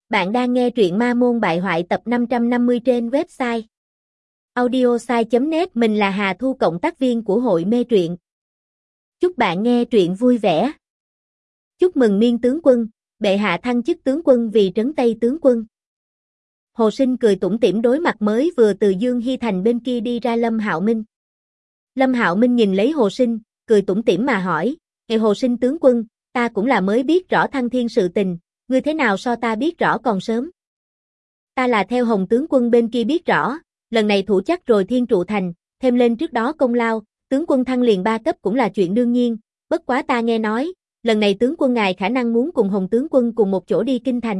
Bạn đang nghe truyện Ma Môn Bại Hoại tập 550 trên website audiosai.net. Mình là Hà Thu, cộng tác viên của hội mê truyện. Chúc bạn nghe truyện vui vẻ. Chúc mừng Miên tướng quân, bệ hạ thăng chức tướng quân vì trấn Tây tướng quân. Hồ Sinh cười tủm tỉm đối mặt mới vừa từ Dương Hy Thành bên kia đi ra Lâm Hạo Minh. Lâm Hạo Minh nhìn lấy Hồ Sinh, cười tủm tỉm mà hỏi: Hồ Sinh tướng quân, ta cũng là mới biết rõ thăng thiên sự tình, ngươi thế nào so ta biết rõ còn sớm? Ta là theo Hồng tướng quân bên kia biết rõ, lần này thủ chắc rồi Thiên Trụ Thành, thêm lên trước đó công lao, tướng quân thăng liền 3 cấp cũng là chuyện đương nhiên, bất quá ta nghe nói, lần này tướng quân ngài khả năng muốn cùng Hồng tướng quân cùng một chỗ đi kinh thành.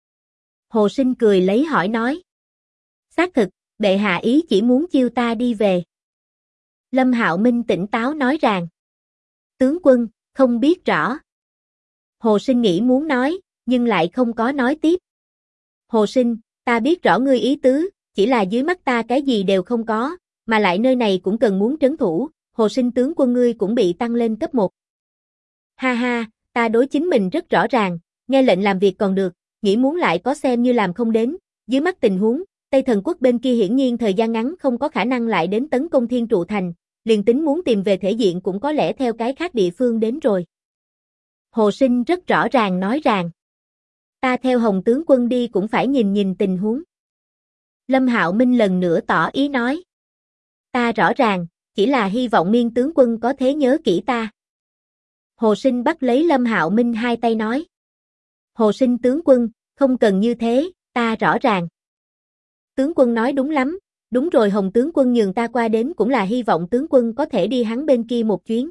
Hồ Sinh cười lấy hỏi nói: Xác thực, bệ hạ ý chỉ muốn chiêu ta đi về. Lâm Hạo Minh tỉnh táo nói rằng: Tướng quân, không biết rõ. Hồ Sinh nghĩ muốn nói, nhưng lại không có nói tiếp. Hồ Sinh, ta biết rõ ngươi ý tứ, chỉ là dưới mắt ta cái gì đều không có, mà lại nơi này cũng cần muốn trấn thủ, Hồ Sinh tướng quân ngươi cũng bị tăng lên cấp 1. Ha ha, ta đối chính mình rất rõ ràng, nghe lệnh làm việc còn được, nghĩ muốn lại có xem như làm không đến, dưới mắt tình huống, Tây Thần Quốc bên kia hiển nhiên thời gian ngắn không có khả năng lại đến tấn công Thiên Trụ Thành, liền tính muốn tìm về thể diện cũng có lẽ theo cái khác địa phương đến rồi. Hồ Sinh rất rõ ràng nói rằng: Ta theo Hồng tướng quân đi cũng phải nhìn tình huống. Lâm Hạo Minh lần nữa tỏ ý nói: Ta rõ ràng, chỉ là hy vọng Miên tướng quân có thế nhớ kỹ ta. Hồ Sinh bắt lấy Lâm Hạo Minh hai tay nói: Hồ Sinh tướng quân, không cần như thế, ta rõ ràng. Tướng quân nói đúng lắm, đúng rồi, Hồng tướng quân nhường ta qua đến cũng là hy vọng tướng quân có thể đi hắn bên kia một chuyến.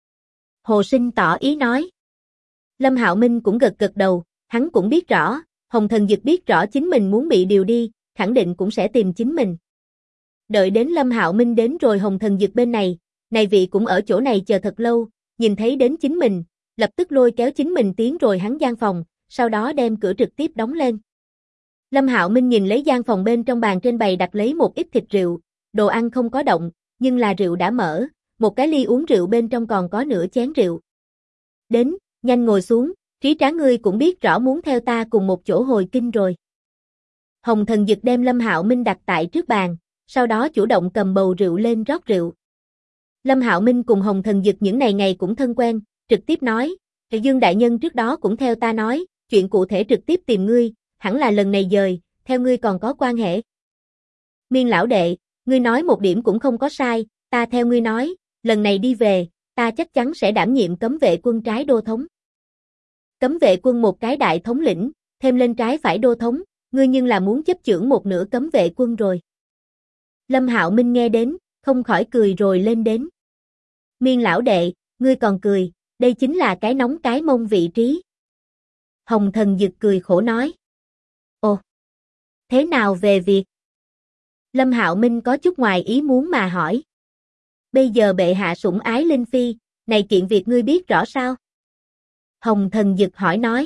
Hồ Sinh tỏ ý nói. Lâm Hạo Minh cũng gật đầu, hắn cũng biết rõ, Hồng Thần Dực biết rõ chính mình muốn bị điều đi, khẳng định cũng sẽ tìm chính mình. Đợi đến Lâm Hạo Minh đến rồi Hồng Thần Dực bên này vị cũng ở chỗ này chờ thật lâu, nhìn thấy đến chính mình, lập tức lôi kéo chính mình tiến rồi hắn gian phòng, sau đó đem cửa trực tiếp đóng lên. Lâm Hạo Minh nhìn lấy gian phòng bên trong, bàn trên bày đặt lấy một ít thịt rượu, đồ ăn không có động, nhưng là rượu đã mở, một cái ly uống rượu bên trong còn có nửa chén rượu. Đến, nhanh ngồi xuống, Trí Trá ngươi cũng biết rõ muốn theo ta cùng một chỗ hồi kinh rồi. Hồng Thần Dực đem Lâm Hạo Minh đặt tại trước bàn, sau đó chủ động cầm bầu rượu lên rót rượu. Lâm Hạo Minh cùng Hồng Thần Dực những ngày cũng thân quen, trực tiếp nói: Dương đại nhân trước đó cũng theo ta nói, chuyện cụ thể trực tiếp tìm ngươi, hẳn là lần này dời, theo ngươi còn có quan hệ. Miên lão đệ, ngươi nói một điểm cũng không có sai, ta theo ngươi nói, lần này đi về, ta chắc chắn sẽ đảm nhiệm cấm vệ quân trái đô thống. Cấm vệ quân một cái đại thống lĩnh, thêm lên trái phải đô thống, ngươi nhưng là muốn chấp chưởng một nửa cấm vệ quân rồi. Lâm Hạo Minh nghe đến, không khỏi cười rồi lên đến. Miên lão đệ, ngươi còn cười, đây chính là cái nóng cái mông vị trí. Hồng Thần Dực cười khổ nói. Ồ, thế nào về việc? Lâm Hạo Minh có chút ngoài ý muốn mà hỏi. Bây giờ bệ hạ sủng ái Linh Phi, này kiện việc ngươi biết rõ sao? Hồng Thần Dực hỏi nói.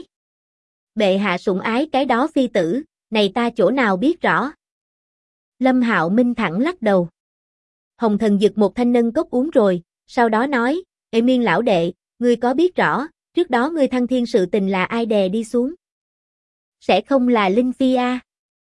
Bệ hạ sủng ái cái đó phi tử, này ta chỗ nào biết rõ? Lâm Hạo Minh thẳng lắc đầu. Hồng Thần Dực một thanh nâng cốc uống rồi, sau đó nói: Ê Miên lão đệ, ngươi có biết rõ, trước đó ngươi thăng thiên sự tình là ai đè đi xuống? Sẽ không là Linh Phi a?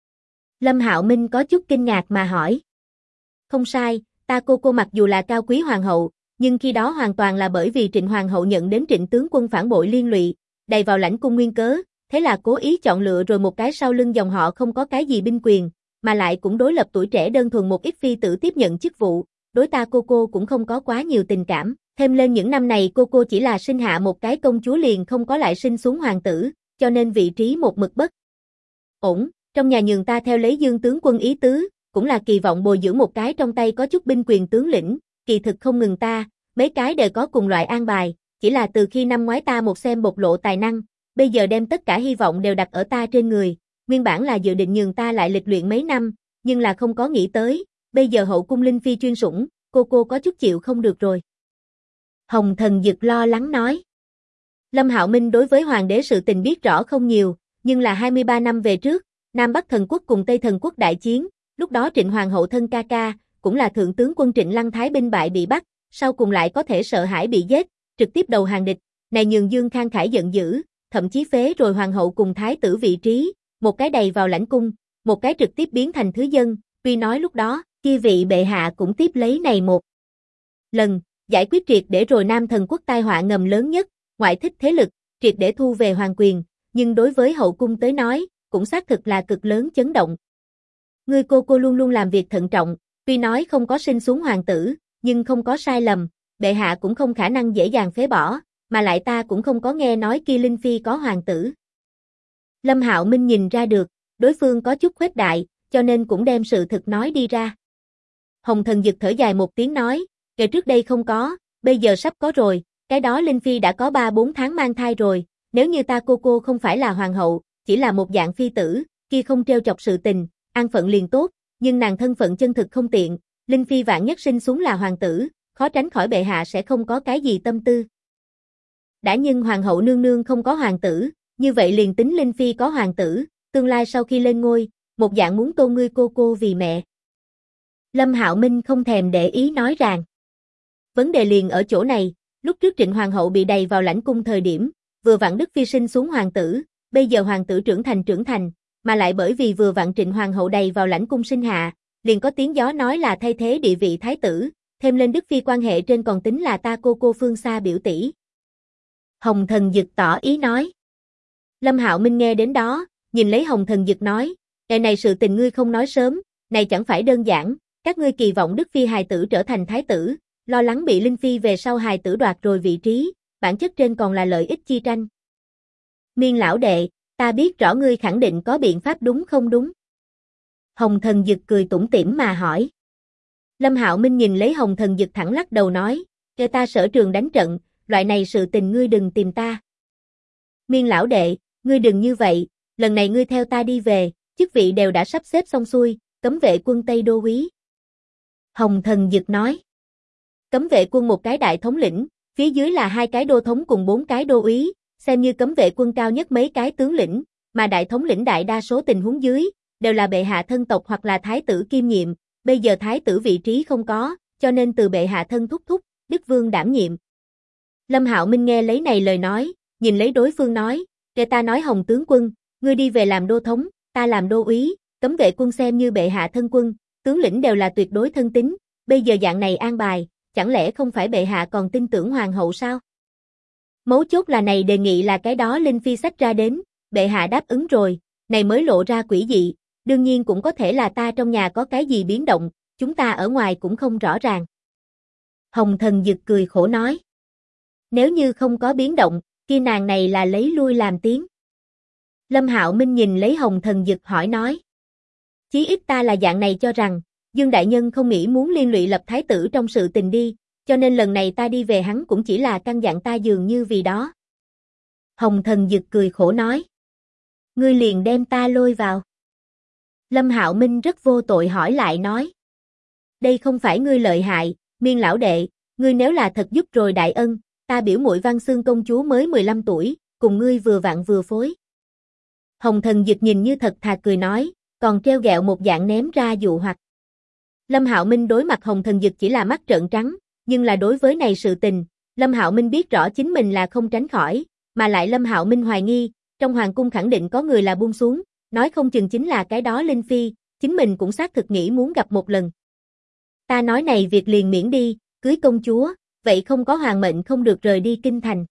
Lâm Hạo Minh có chút kinh ngạc mà hỏi. Không sai, ta cô mặc dù là cao quý hoàng hậu, nhưng khi đó hoàn toàn là bởi vì Trịnh hoàng hậu nhận đến Trịnh tướng quân phản bội liên lụy, đầy vào lãnh cung nguyên cớ, thế là cố ý chọn lựa rồi một cái sau lưng dòng họ không có cái gì binh quyền, mà lại cũng đối lập tuổi trẻ đơn thuần một ít phi tử tiếp nhận chức vụ, đối ta cô cũng không có quá nhiều tình cảm, thêm lên những năm này cô chỉ là sinh hạ một cái công chúa liền không có lại sinh xuống hoàng tử, cho nên vị trí một mực bất ổn, trong nhà nhường ta theo lấy Dương tướng quân ý tứ, cũng là kỳ vọng bồi dưỡng một cái trong tay có chút binh quyền tướng lĩnh, kỳ thực không ngừng ta, mấy cái đều có cùng loại an bài, chỉ là từ khi năm ngoái ta một xem bộc lộ tài năng, bây giờ đem tất cả hy vọng đều đặt ở ta trên người, nguyên bản là dự định nhường ta lại lịch luyện mấy năm, nhưng là không có nghĩ tới, bây giờ hậu cung Linh Phi chuyên sủng, cô có chút chịu không được rồi. Hồng Thần Dực lo lắng nói. Lâm Hạo Minh đối với hoàng đế sự tình biết rõ không nhiều, nhưng là 23 năm về trước, Nam Bắc Thần Quốc cùng Tây Thần Quốc đại chiến, lúc đó Trịnh hoàng hậu thân ca, cũng là thượng tướng quân Trịnh Lăng Thái binh bại bị bắt, sau cùng lại có thể sợ hãi bị giết, trực tiếp đầu hàng địch, này nhường Dương Khang Khải giận dữ, thậm chí phế rồi hoàng hậu cùng thái tử vị trí, một cái đầy vào lãnh cung, một cái trực tiếp biến thành thứ dân, tuy nói lúc đó, kia vị bệ hạ cũng tiếp lấy này một lần, giải quyết triệt để rồi Nam Thần quốc tai họa ngầm lớn nhất, ngoại thích thế lực, triệt để thu về hoàng quyền, nhưng đối với hậu cung tới nói, cũng xác thực là cực lớn chấn động. Ngươi cô luôn luôn làm việc thận trọng, tuy nói không có sinh xuống hoàng tử, nhưng không có sai lầm, bệ hạ cũng không khả năng dễ dàng phế bỏ, mà lại ta cũng không có nghe nói kia Linh Phi có hoàng tử. Lâm Hạo Minh nhìn ra được, đối phương có chút khuếch đại, cho nên cũng đem sự thực nói đi ra. Hồng Thần Dực thở dài một tiếng nói, kể trước đây không có, bây giờ sắp có rồi, cái đó Linh Phi đã có 3-4 tháng mang thai rồi, nếu như ta cô không phải là hoàng hậu, chỉ là một dạng phi tử, kia không treo chọc sự tình, an phận liền tốt, nhưng nàng thân phận chân thực không tiện, Linh Phi vạn nhất sinh xuống là hoàng tử, khó tránh khỏi bệ hạ sẽ không có cái gì tâm tư. Đã nhưng hoàng hậu nương nương không có hoàng tử, như vậy liền tính Linh Phi có hoàng tử, tương lai sau khi lên ngôi, một dạng muốn tôn ngươi cô vì mẹ. Lâm Hạo Minh không thèm để ý nói rằng. Vấn đề liền ở chỗ này, lúc trước Trịnh hoàng hậu bị đầy vào lãnh cung thời điểm, vừa vặn Đức Phi sinh xuống hoàng tử, bây giờ hoàng tử trưởng thành, mà lại bởi vì vừa vặn Trịnh hoàng hậu đầy vào lãnh cung sinh hạ, liền có tiếng gió nói là thay thế địa vị thái tử, thêm lên Đức Phi quan hệ trên còn tính là ta cô phương xa biểu tỷ. Hồng Thần Dực tỏ ý nói. Lâm Hạo Minh nghe đến đó, nhìn lấy Hồng Thần Dực nói, này sự tình ngươi không nói sớm, này chẳng phải đơn giản, các ngươi kỳ vọng Đức Phi hài tử trở thành thái tử, lo lắng bị Linh Phi về sau hài tử đoạt rồi vị trí, bản chất trên còn là lợi ích chi tranh. Miên lão đệ, ta biết rõ ngươi khẳng định có biện pháp đúng không đúng? Hồng Thần Dực cười tủm tỉm mà hỏi. Lâm Hạo Minh nhìn lấy Hồng Thần Dực thẳng lắc đầu nói, cho ta sở trường đánh trận, loại này sự tình ngươi đừng tìm ta. Miên lão đệ, ngươi đừng như vậy, lần này ngươi theo ta đi về, chức vị đều đã sắp xếp xong xuôi, cấm vệ quân Tây Đô úy. Hồng Thần Dực nói. Cấm vệ quân một cái đại thống lĩnh, phía dưới là 2 cái đô thống cùng 4 cái đô úy, xem như cấm vệ quân cao nhất mấy cái tướng lĩnh, mà đại thống lĩnh đại đa số tình huống dưới, đều là bệ hạ thân tộc hoặc là thái tử kiêm nhiệm, bây giờ thái tử vị trí không có, cho nên từ bệ hạ thân thúc, Đức Vương đảm nhiệm. Lâm Hạo Minh nghe lấy này lời nói, nhìn lấy đối phương nói, để ta nói Hồng tướng quân, ngươi đi về làm đô thống, ta làm đô úy, cấm vệ quân xem như bệ hạ thân quân, tướng lĩnh đều là tuyệt đối thân tín, bây giờ dạng này an bài, chẳng lẽ không phải bệ hạ còn tin tưởng hoàng hậu sao? Mấu chốt là này đề nghị là cái đó Linh Phi sách ra đến, bệ hạ đáp ứng rồi, này mới lộ ra quỷ dị, đương nhiên cũng có thể là ta trong nhà có cái gì biến động, chúng ta ở ngoài cũng không rõ ràng. Hồng Thần Dực cười khổ nói. Nếu như không có biến động, kia nàng này là lấy lui làm tiếng. Lâm Hạo Minh nhìn lấy Hồng Thần Dực hỏi nói. Chí ít ta là dạng này cho rằng, Dương Đại Nhân không nghĩ muốn liên lụy lập thái tử trong sự tình đi, cho nên lần này ta đi về hắn cũng chỉ là căn dặn ta dường như vì đó. Hồng Thần Dực cười khổ nói. Ngươi liền đem ta lôi vào. Lâm Hạo Minh rất vô tội hỏi lại nói. Đây không phải ngươi lợi hại, Miên lão đệ, ngươi nếu là thật giúp rồi đại ân, ta biểu muội Văn Xương công chúa mới 15 tuổi, cùng ngươi vừa vặn vừa phối. Hồng Thần Dực nhìn như thật thà cười nói, còn treo gẹo một dạng ném ra dụ hoặc. Lâm Hạo Minh đối mặt Hồng Thần Dực chỉ là mắt trợn trắng, nhưng là đối với này sự tình, Lâm Hạo Minh biết rõ chính mình là không tránh khỏi, mà lại Lâm Hạo Minh hoài nghi, trong hoàng cung khẳng định có người là buông xuống, nói không chừng chính là cái đó Linh Phi, chính mình cũng xác thực nghĩ muốn gặp một lần. Ta nói này việc liền miễn đi, cưới công chúa, vậy không có hoàng mệnh không được rời đi kinh thành.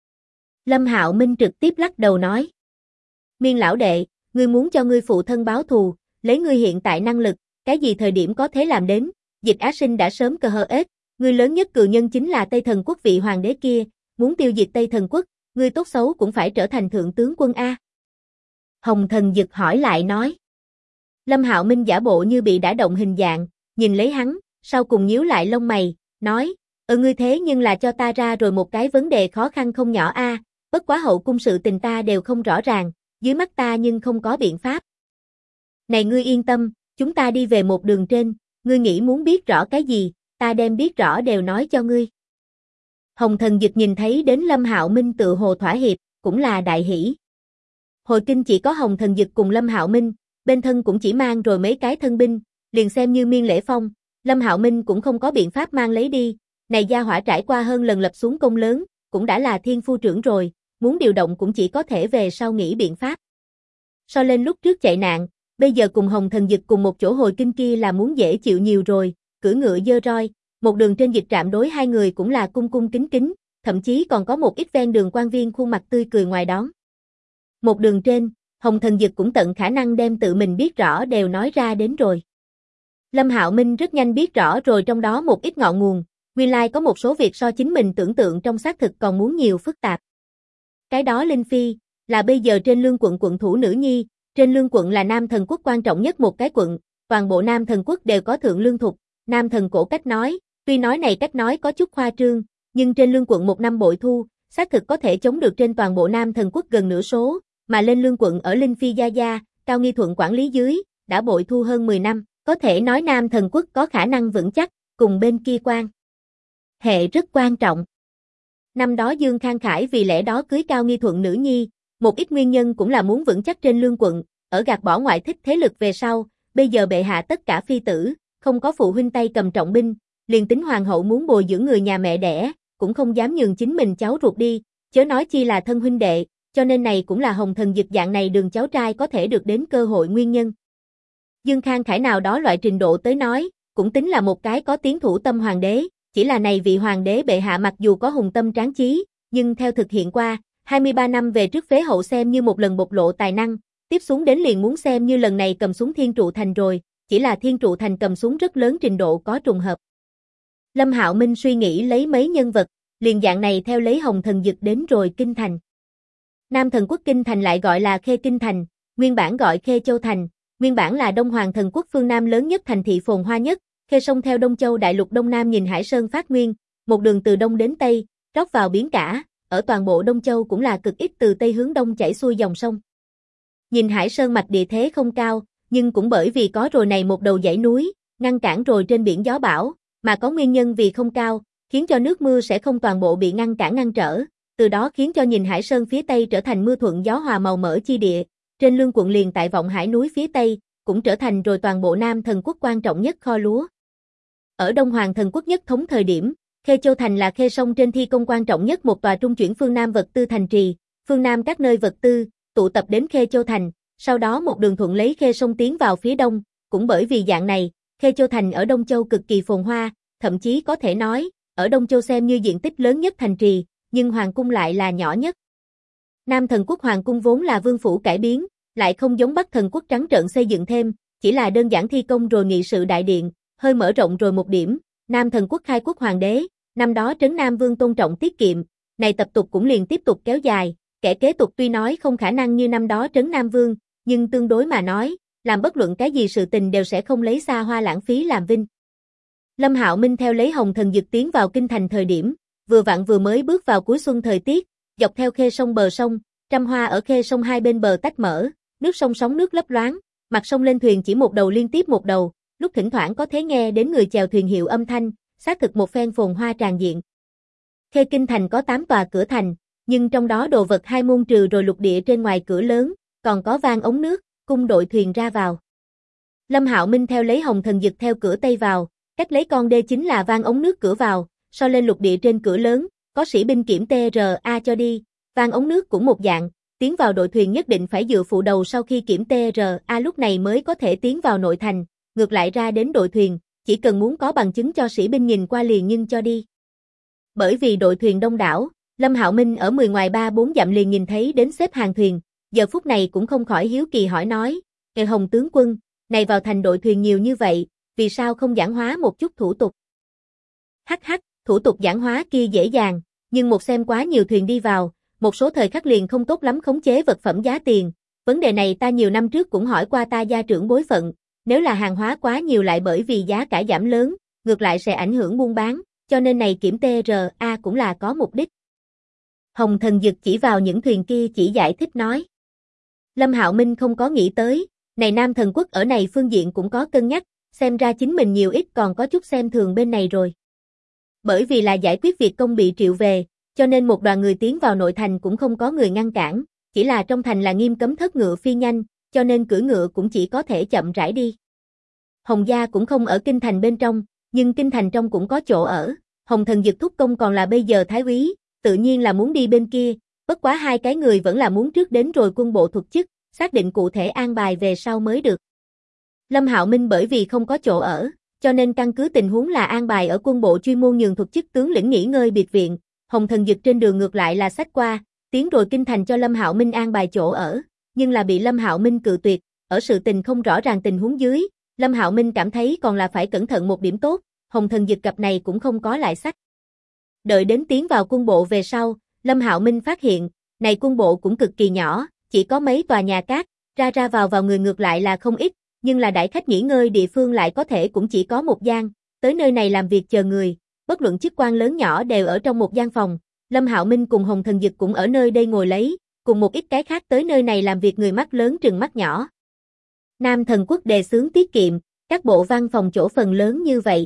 Lâm Hạo Minh trực tiếp lắc đầu nói. Miên lão đệ, ngươi muốn cho ngươi phụ thân báo thù, lấy ngươi hiện tại năng lực, cái gì thời điểm có thể làm đến, Dịch Á Sinh đã sớm cờ hờ ết, ngươi lớn nhất cừu nhân chính là Tây Thần quốc vị hoàng đế kia, muốn tiêu diệt Tây Thần quốc, ngươi tốt xấu cũng phải trở thành thượng tướng quân A. Hồng Thần Dực hỏi lại nói. Lâm Hạo Minh giả bộ như bị đã động hình dạng, nhìn lấy hắn, sau cùng nhíu lại lông mày, nói, ngươi thế nhưng là cho ta ra rồi một cái vấn đề khó khăn không nhỏ A, bất quá hậu cung sự tình ta đều không rõ ràng, dưới mắt ta nhưng không có biện pháp. Này ngươi yên tâm, chúng ta đi về một đường trên, ngươi nghĩ muốn biết rõ cái gì, ta đem biết rõ đều nói cho ngươi. Hồng Thần Dực nhìn thấy đến Lâm Hạo Minh tự hồ thỏa hiệp, cũng là đại hỷ. Hồi kinh chỉ có Hồng Thần Dực cùng Lâm Hạo Minh, bên thân cũng chỉ mang rồi mấy cái thân binh, liền xem như Miên Lễ Phong, Lâm Hạo Minh cũng không có biện pháp mang lấy đi, này gia hỏa trải qua hơn lần lập xuống công lớn, cũng đã là thiên phu trưởng rồi, muốn điều động cũng chỉ có thể về sau nghĩ biện pháp. So lên lúc trước chạy nạn, bây giờ cùng Hồng Thần Dực cùng một chỗ hồi kinh kia là muốn dễ chịu nhiều rồi, cưỡi ngựa dơ roi, một đường trên dịch trạm đối hai người cũng là cung cung kính kính, thậm chí còn có một ít ven đường quan viên khuôn mặt tươi cười ngoài đón. Một đường trên, Hồng Thần Dực cũng tận khả năng đem tự mình biết rõ đều nói ra đến rồi. Lâm Hạo Minh rất nhanh biết rõ rồi trong đó một ít ngọn nguồn, nguyên lai có một số việc so chính mình tưởng tượng trong xác thực còn muốn nhiều phức tạp. Cái đó Linh Phi, là bây giờ trên Lương quận quận thủ nữ nhi, trên Lương quận là Nam Thần quốc quan trọng nhất một cái quận, toàn bộ Nam Thần quốc đều có thượng lương thục, Nam Thần cổ cách nói, tuy nói này cách nói có chút khoa trương, nhưng trên Lương quận một năm bội thu, xác thực có thể chống được trên toàn bộ Nam Thần quốc gần nửa số, mà lên Lương quận ở Linh Phi gia gia, Cao Nghi Thuận quản lý dưới, đã bội thu hơn 10 năm, có thể nói Nam Thần quốc có khả năng vững chắc, cùng bên kia quan hệ rất quan trọng. Năm đó Dương Khang Khải vì lẽ đó cưới Cao Nghi Thuận nữ nhi, một ít nguyên nhân cũng là muốn vững chắc trên Lương quận, ở gạt bỏ ngoại thích thế lực về sau, bây giờ bệ hạ tất cả phi tử, không có phụ huynh tay cầm trọng binh, liền tính hoàng hậu muốn bồi dưỡng người nhà mẹ đẻ, cũng không dám nhường chính mình cháu ruột đi, chớ nói chi là thân huynh đệ, cho nên này cũng là Hồng Thần Dực dạng này đường cháu trai có thể được đến cơ hội nguyên nhân. Dương Khang Khải nào đó loại trình độ tới nói, cũng tính là một cái có tiếng thủ tâm hoàng đế, chỉ là này vị hoàng đế bệ hạ mặc dù có hùng tâm tráng chí, nhưng theo thực hiện qua, 23 năm về trước phế hậu xem như một lần bộc lộ tài năng, tiếp xuống đến liền muốn xem như lần này cầm súng Thiên Trụ Thành rồi, chỉ là Thiên Trụ Thành cầm súng rất lớn trình độ có trùng hợp. Lâm Hạo Minh suy nghĩ lấy mấy nhân vật, liền dạng này theo lấy Hồng Thần Dực đến rồi Kinh Thành. Nam Thần quốc Kinh Thành lại gọi là Khê Kinh Thành, nguyên bản gọi Khê Châu Thành, nguyên bản là Đông Hoàng Thần quốc phương Nam lớn nhất thành thị phồn hoa nhất, Khê sông theo Đông Châu đại lục Đông Nam nhìn Hải Sơn phát nguyên, một đường từ Đông đến Tây, rót vào biển cả, ở toàn bộ Đông Châu cũng là cực ít từ Tây hướng Đông chảy xuôi dòng sông. Nhìn Hải Sơn mạch địa thế không cao, nhưng cũng bởi vì có rồi này một đầu dãy núi, ngăn cản rồi trên biển gió bão, mà có nguyên nhân vì không cao, khiến cho nước mưa sẽ không toàn bộ bị ngăn cản ngăn trở, từ đó khiến cho nhìn Hải Sơn phía Tây trở thành mưa thuận gió hòa màu mỡ chi địa, trên Lương quận liền tại Vọng Hải núi phía Tây, cũng trở thành rồi toàn bộ Nam Thần quốc quan trọng nhất kho lúa. Ở Đông Hoàng Thần quốc nhất thống thời điểm, Khê Châu Thành là Khê sông trên thi công quan trọng nhất một tòa trung chuyển phương Nam vật tư thành trì, phương Nam các nơi vật tư, tụ tập đến Khê Châu Thành, sau đó một đường thuận lấy Khê sông tiến vào phía Đông, cũng bởi vì dạng này, Khê Châu Thành ở Đông Châu cực kỳ phồn hoa, thậm chí có thể nói, ở Đông Châu xem như diện tích lớn nhất thành trì, nhưng Hoàng cung lại là nhỏ nhất. Nam Thần quốc Hoàng cung vốn là vương phủ cải biến, lại không giống Bắc Thần quốc trắng trợn xây dựng thêm, chỉ là đơn giản thi công rồi nghị sự đại điện, hơi mở rộng rồi một điểm, Nam Thần quốc khai quốc hoàng đế, năm đó trấn Nam Vương tôn trọng tiết kiệm, này tập tục cũng liền tiếp tục kéo dài, kẻ kế tục tuy nói không khả năng như năm đó trấn Nam Vương, nhưng tương đối mà nói, làm bất luận cái gì sự tình đều sẽ không lấy xa hoa lãng phí làm vinh. Lâm Hạo Minh theo lấy Hồng Thần Dực tiến vào kinh thành thời điểm, vừa vặn vừa mới bước vào cuối xuân thời tiết, dọc theo Khê sông bờ sông, trăm hoa ở Khê sông hai bên bờ tách mở, nước sông sóng nước lấp loáng, mặt sông lên thuyền chỉ một đầu liên tiếp một đầu, lúc thỉnh thoảng có thể nghe đến người chèo thuyền hiệu âm thanh, xác thực một phen phồn hoa tràn diện. Khê Kinh Thành có 8 tòa cửa thành, nhưng trong đó đồ vật hai môn trừ rồi lục địa trên ngoài cửa lớn, còn có vang ống nước, cung đội thuyền ra vào. Lâm Hạo Minh theo lấy Hồng Thần Dực theo cửa Tây vào, cách lấy con đê chính là vang ống nước cửa vào, so lên lục địa trên cửa lớn, có sĩ binh kiểm TRA cho đi, vang ống nước cũng một dạng, tiến vào đội thuyền nhất định phải dựa phụ đầu sau khi kiểm TRA lúc này mới có thể tiến vào nội thành, ngược lại ra đến đội thuyền, chỉ cần muốn có bằng chứng cho sĩ binh nhìn qua liền nhưng cho đi. Bởi vì đội thuyền đông đảo, Lâm Hạo Minh ở 10 ngoài 3-4 dặm liền nhìn thấy đến xếp hàng thuyền, giờ phút này cũng không khỏi hiếu kỳ hỏi nói, "Kệ Hồng tướng quân, này vào thành đội thuyền nhiều như vậy, vì sao không giản hóa một chút thủ tục?" Hắc hắc, thủ tục giản hóa kia dễ dàng, nhưng một xem quá nhiều thuyền đi vào, một số thời khắc liền không tốt lắm khống chế vật phẩm giá tiền. Vấn đề này ta nhiều năm trước cũng hỏi qua ta gia trưởng bối phận, nếu là hàng hóa quá nhiều lại bởi vì giá cả giảm lớn, ngược lại sẽ ảnh hưởng buôn bán, cho nên này kiểm TRA cũng là có mục đích. Hồng Thần Dực chỉ vào những thuyền kia chỉ giải thích nói. Lâm Hạo Minh không có nghĩ tới, này Nam Thần quốc ở này phương diện cũng có cân nhắc, xem ra chính mình nhiều ít còn có chút xem thường bên này rồi. Bởi vì là giải quyết việc công bị triệu về, cho nên một đoàn người tiến vào nội thành cũng không có người ngăn cản, chỉ là trong thành là nghiêm cấm thất ngựa phi nhanh, cho nên cưỡi ngựa cũng chỉ có thể chậm rãi đi. Hồng gia cũng không ở kinh thành bên trong, nhưng kinh thành trong cũng có chỗ ở, Hồng Thần Dực thúc công còn là bây giờ thái úy, tự nhiên là muốn đi bên kia, bất quá hai cái người vẫn là muốn trước đến rồi quân bộ thuộc chức, xác định cụ thể an bài về sau mới được. Lâm Hạo Minh bởi vì không có chỗ ở, cho nên căn cứ tình huống là an bài ở quân bộ chuyên môn nhường thuộc chức tướng lĩnh nghỉ ngơi biệt viện. Hồng Thần Dực trên đường ngược lại là xách qua, tiến rồi kinh thành cho Lâm Hạo Minh an bài chỗ ở, nhưng là bị Lâm Hạo Minh cự tuyệt, ở sự tình không rõ ràng tình huống dưới, Lâm Hạo Minh cảm thấy còn là phải cẩn thận một điểm tốt, Hồng Thần Dực cặp này cũng không có lại xách. Đợi đến tiến vào quân bộ về sau, Lâm Hạo Minh phát hiện, này quân bộ cũng cực kỳ nhỏ, chỉ có mấy tòa nhà cát, ra ra vào người ngược lại là không ít, nhưng là đãi khách nghỉ ngơi địa phương lại có thể cũng chỉ có một gian, tới nơi này làm việc chờ người, bất luận chức quan lớn nhỏ đều ở trong một gian phòng, Lâm Hạo Minh cùng Hồng Thần Dực cũng ở nơi đây ngồi lấy, cùng một ít cái khác tới nơi này làm việc người mắt lớn trừng mắt nhỏ. Nam Thần Quốc đề xướng tiết kiệm, các bộ văn phòng chỗ phần lớn như vậy.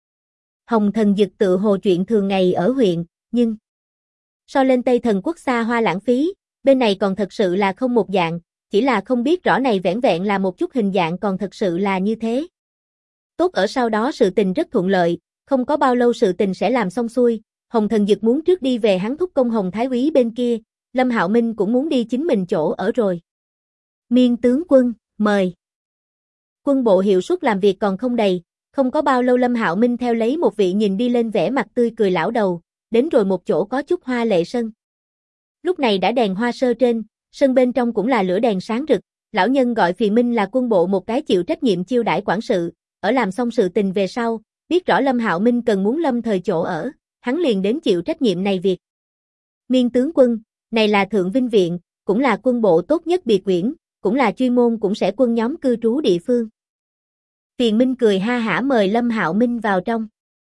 Hồng Thần Dực tự hồ chuyện thường ngày ở huyện, nhưng so lên Tây Thần Quốc xa hoa lãng phí, bên này còn thật sự là không một dạng, chỉ là không biết rõ này vẻn vẹn là một chút hình dạng còn thật sự là như thế. Tốt ở sau đó sự tình rất thuận lợi, không có bao lâu sự tình sẽ làm xong xuôi, Hồng Thần Dực muốn trước đi về hắn thúc công Hồng Thái úy bên kia, Lâm Hạo Minh cũng muốn đi chính mình chỗ ở rồi. Miên tướng quân, mời. Quân bộ hiệu suất làm việc còn không đầy, không có bao lâu Lâm Hạo Minh theo lấy một vị nhìn đi lên vẻ mặt tươi cười lão đầu, đến rồi một chỗ có chút hoa lệ sân. Lúc này đã đèn hoa sơ trên, sân bên trong cũng là lửa đèn sáng rực, lão nhân gọi Phì Minh là quân bộ một cái chịu trách nhiệm chiêu đãi quản sự, ở làm xong sự tình về sau, biết rõ Lâm Hạo Minh cần muốn lâm thời chỗ ở, hắn liền đến chịu trách nhiệm này việc. Miên tướng quân, này là Thượng Vinh Viện, cũng là quân bộ tốt nhất biệt quyển, cũng là chuyên môn cũng sẽ quân nhóm cư trú địa phương. Phiền Minh cười ha hả mời Lâm Hạo Minh vào trong.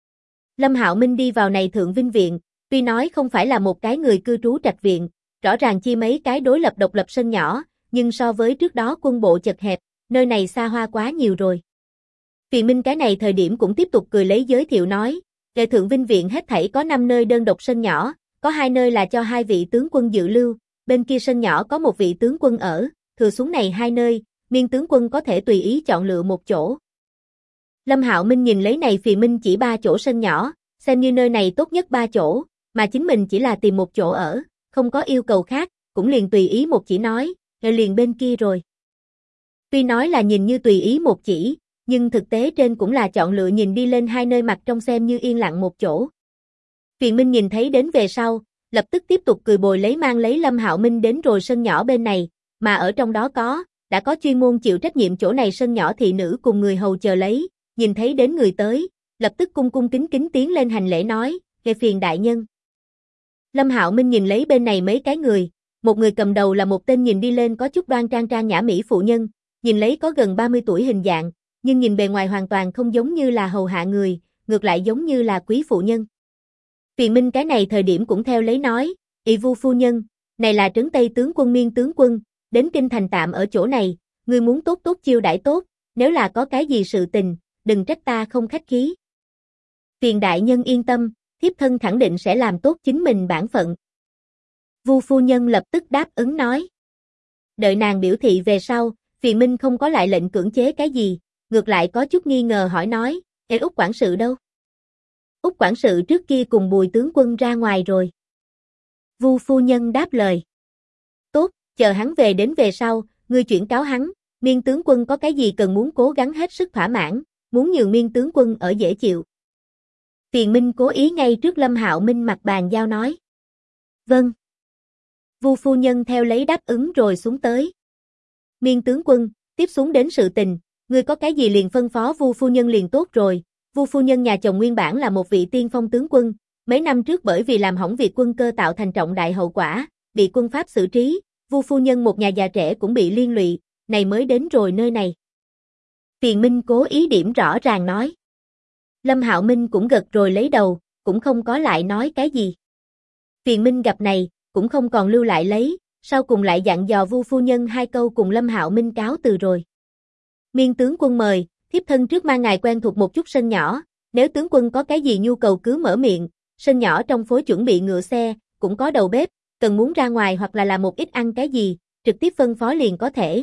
Lâm Hạo Minh đi vào này Thượng Vinh Viện, tuy nói không phải là một cái người cư trú trạch viện, rõ ràng chia mấy cái đối lập độc lập sân nhỏ, nhưng so với trước đó quân bộ chật hẹp, nơi này xa hoa quá nhiều rồi. Phiền Minh cái này thời điểm cũng tiếp tục cười lấy giới thiệu nói, về Thượng Vinh Viện hết thảy có 5 nơi đơn độc sân nhỏ, có 2 nơi là cho 2 vị tướng quân dự lưu, bên kia sân nhỏ có một vị tướng quân ở, thừa xuống này 2 nơi, Miên tướng quân có thể tùy ý chọn lựa một chỗ. Lâm Hạo Minh nhìn lấy này Phì Minh chỉ 3 chỗ sân nhỏ, xem như nơi này tốt nhất 3 chỗ, mà chính mình chỉ là tìm một chỗ ở, không có yêu cầu khác, cũng liền tùy ý một chỉ nói, liền bên kia rồi. Tuy nói là nhìn như tùy ý một chỉ, nhưng thực tế trên cũng là chọn lựa nhìn đi lên 2 nơi mặt trong xem như yên lặng một chỗ. Phiền Minh nhìn thấy đến về sau, lập tức tiếp tục cười bồi lấy mang lấy Lâm Hạo Minh đến rồi sân nhỏ bên này, mà ở trong đó đã có chuyên môn chịu trách nhiệm chỗ này sân nhỏ thị nữ cùng người hầu chờ lấy, nhìn thấy đến người tới, lập tức cung cung kính kính tiến lên hành lễ nói, "Về phiền đại nhân." Lâm Hạo Minh nhìn lấy bên này mấy cái người, một người cầm đầu là một tên nhìn đi lên có chút đoan trang trang nhã mỹ phụ nhân, nhìn lấy có gần 30 tuổi hình dạng, nhưng nhìn bề ngoài hoàn toàn không giống như là hầu hạ người, ngược lại giống như là quý phụ nhân. Phiền Minh cái này thời điểm cũng theo lấy nói, "Ỷ Vu phu nhân, này là trấn Tây tướng quân Miên tướng quân, đến kinh thành tạm ở chỗ này, ngươi muốn tốt tốt chiêu đãi tốt, nếu là có cái gì sự tình, đừng trách ta không khách khí." Phiền đại nhân yên tâm, thiếp thân khẳng định sẽ làm tốt chính mình bản phận. Vu phu nhân lập tức đáp ứng nói. Đợi nàng biểu thị về sau, Phiền Minh không có lại lệnh cưỡng chế cái gì, ngược lại có chút nghi ngờ hỏi nói, Úc quản sự đâu? Úc quản sự trước kia cùng Bùi tướng quân ra ngoài rồi. Vu phu nhân đáp lời. Tốt, chờ hắn về đến về sau, ngươi chuyển cáo hắn, Miên tướng quân có cái gì cần muốn cố gắng hết sức thỏa mãn, muốn nhường Miên tướng quân ở dễ chịu. Phiền Minh cố ý ngay trước Lâm Hạo Minh mặt bàn giao nói. Vâng. Vu phu nhân theo lấy đáp ứng rồi xuống tới. Miên tướng quân, tiếp xuống đến sự tình, ngươi có cái gì liền phân phó Vu phu nhân liền tốt rồi. Vu phu nhân nhà chồng nguyên bản là một vị tiên phong tướng quân, mấy năm trước bởi vì làm hỏng việc quân cơ tạo thành trọng đại hậu quả, bị quân Pháp xử trí, Vu phu nhân một nhà già trẻ cũng bị liên lụy, này mới đến rồi nơi này. Phiền Minh cố ý điểm rõ ràng nói. Lâm Hạo Minh cũng gật rồi lấy đầu, cũng không có lại nói cái gì. Phiền Minh gặp này, cũng không còn lưu lại lấy, sau cùng lại dặn dò Vu phu nhân 2 câu cùng Lâm Hạo Minh cáo từ rồi. Miên tướng quân mời, thiếp thân trước mang ngài quen thuộc một chút sân nhỏ, nếu tướng quân có cái gì nhu cầu cứ mở miệng, sân nhỏ trong phố chuẩn bị ngựa xe, cũng có đầu bếp, cần muốn ra ngoài hoặc là làm một ít ăn cái gì, trực tiếp phân phó liền có thể.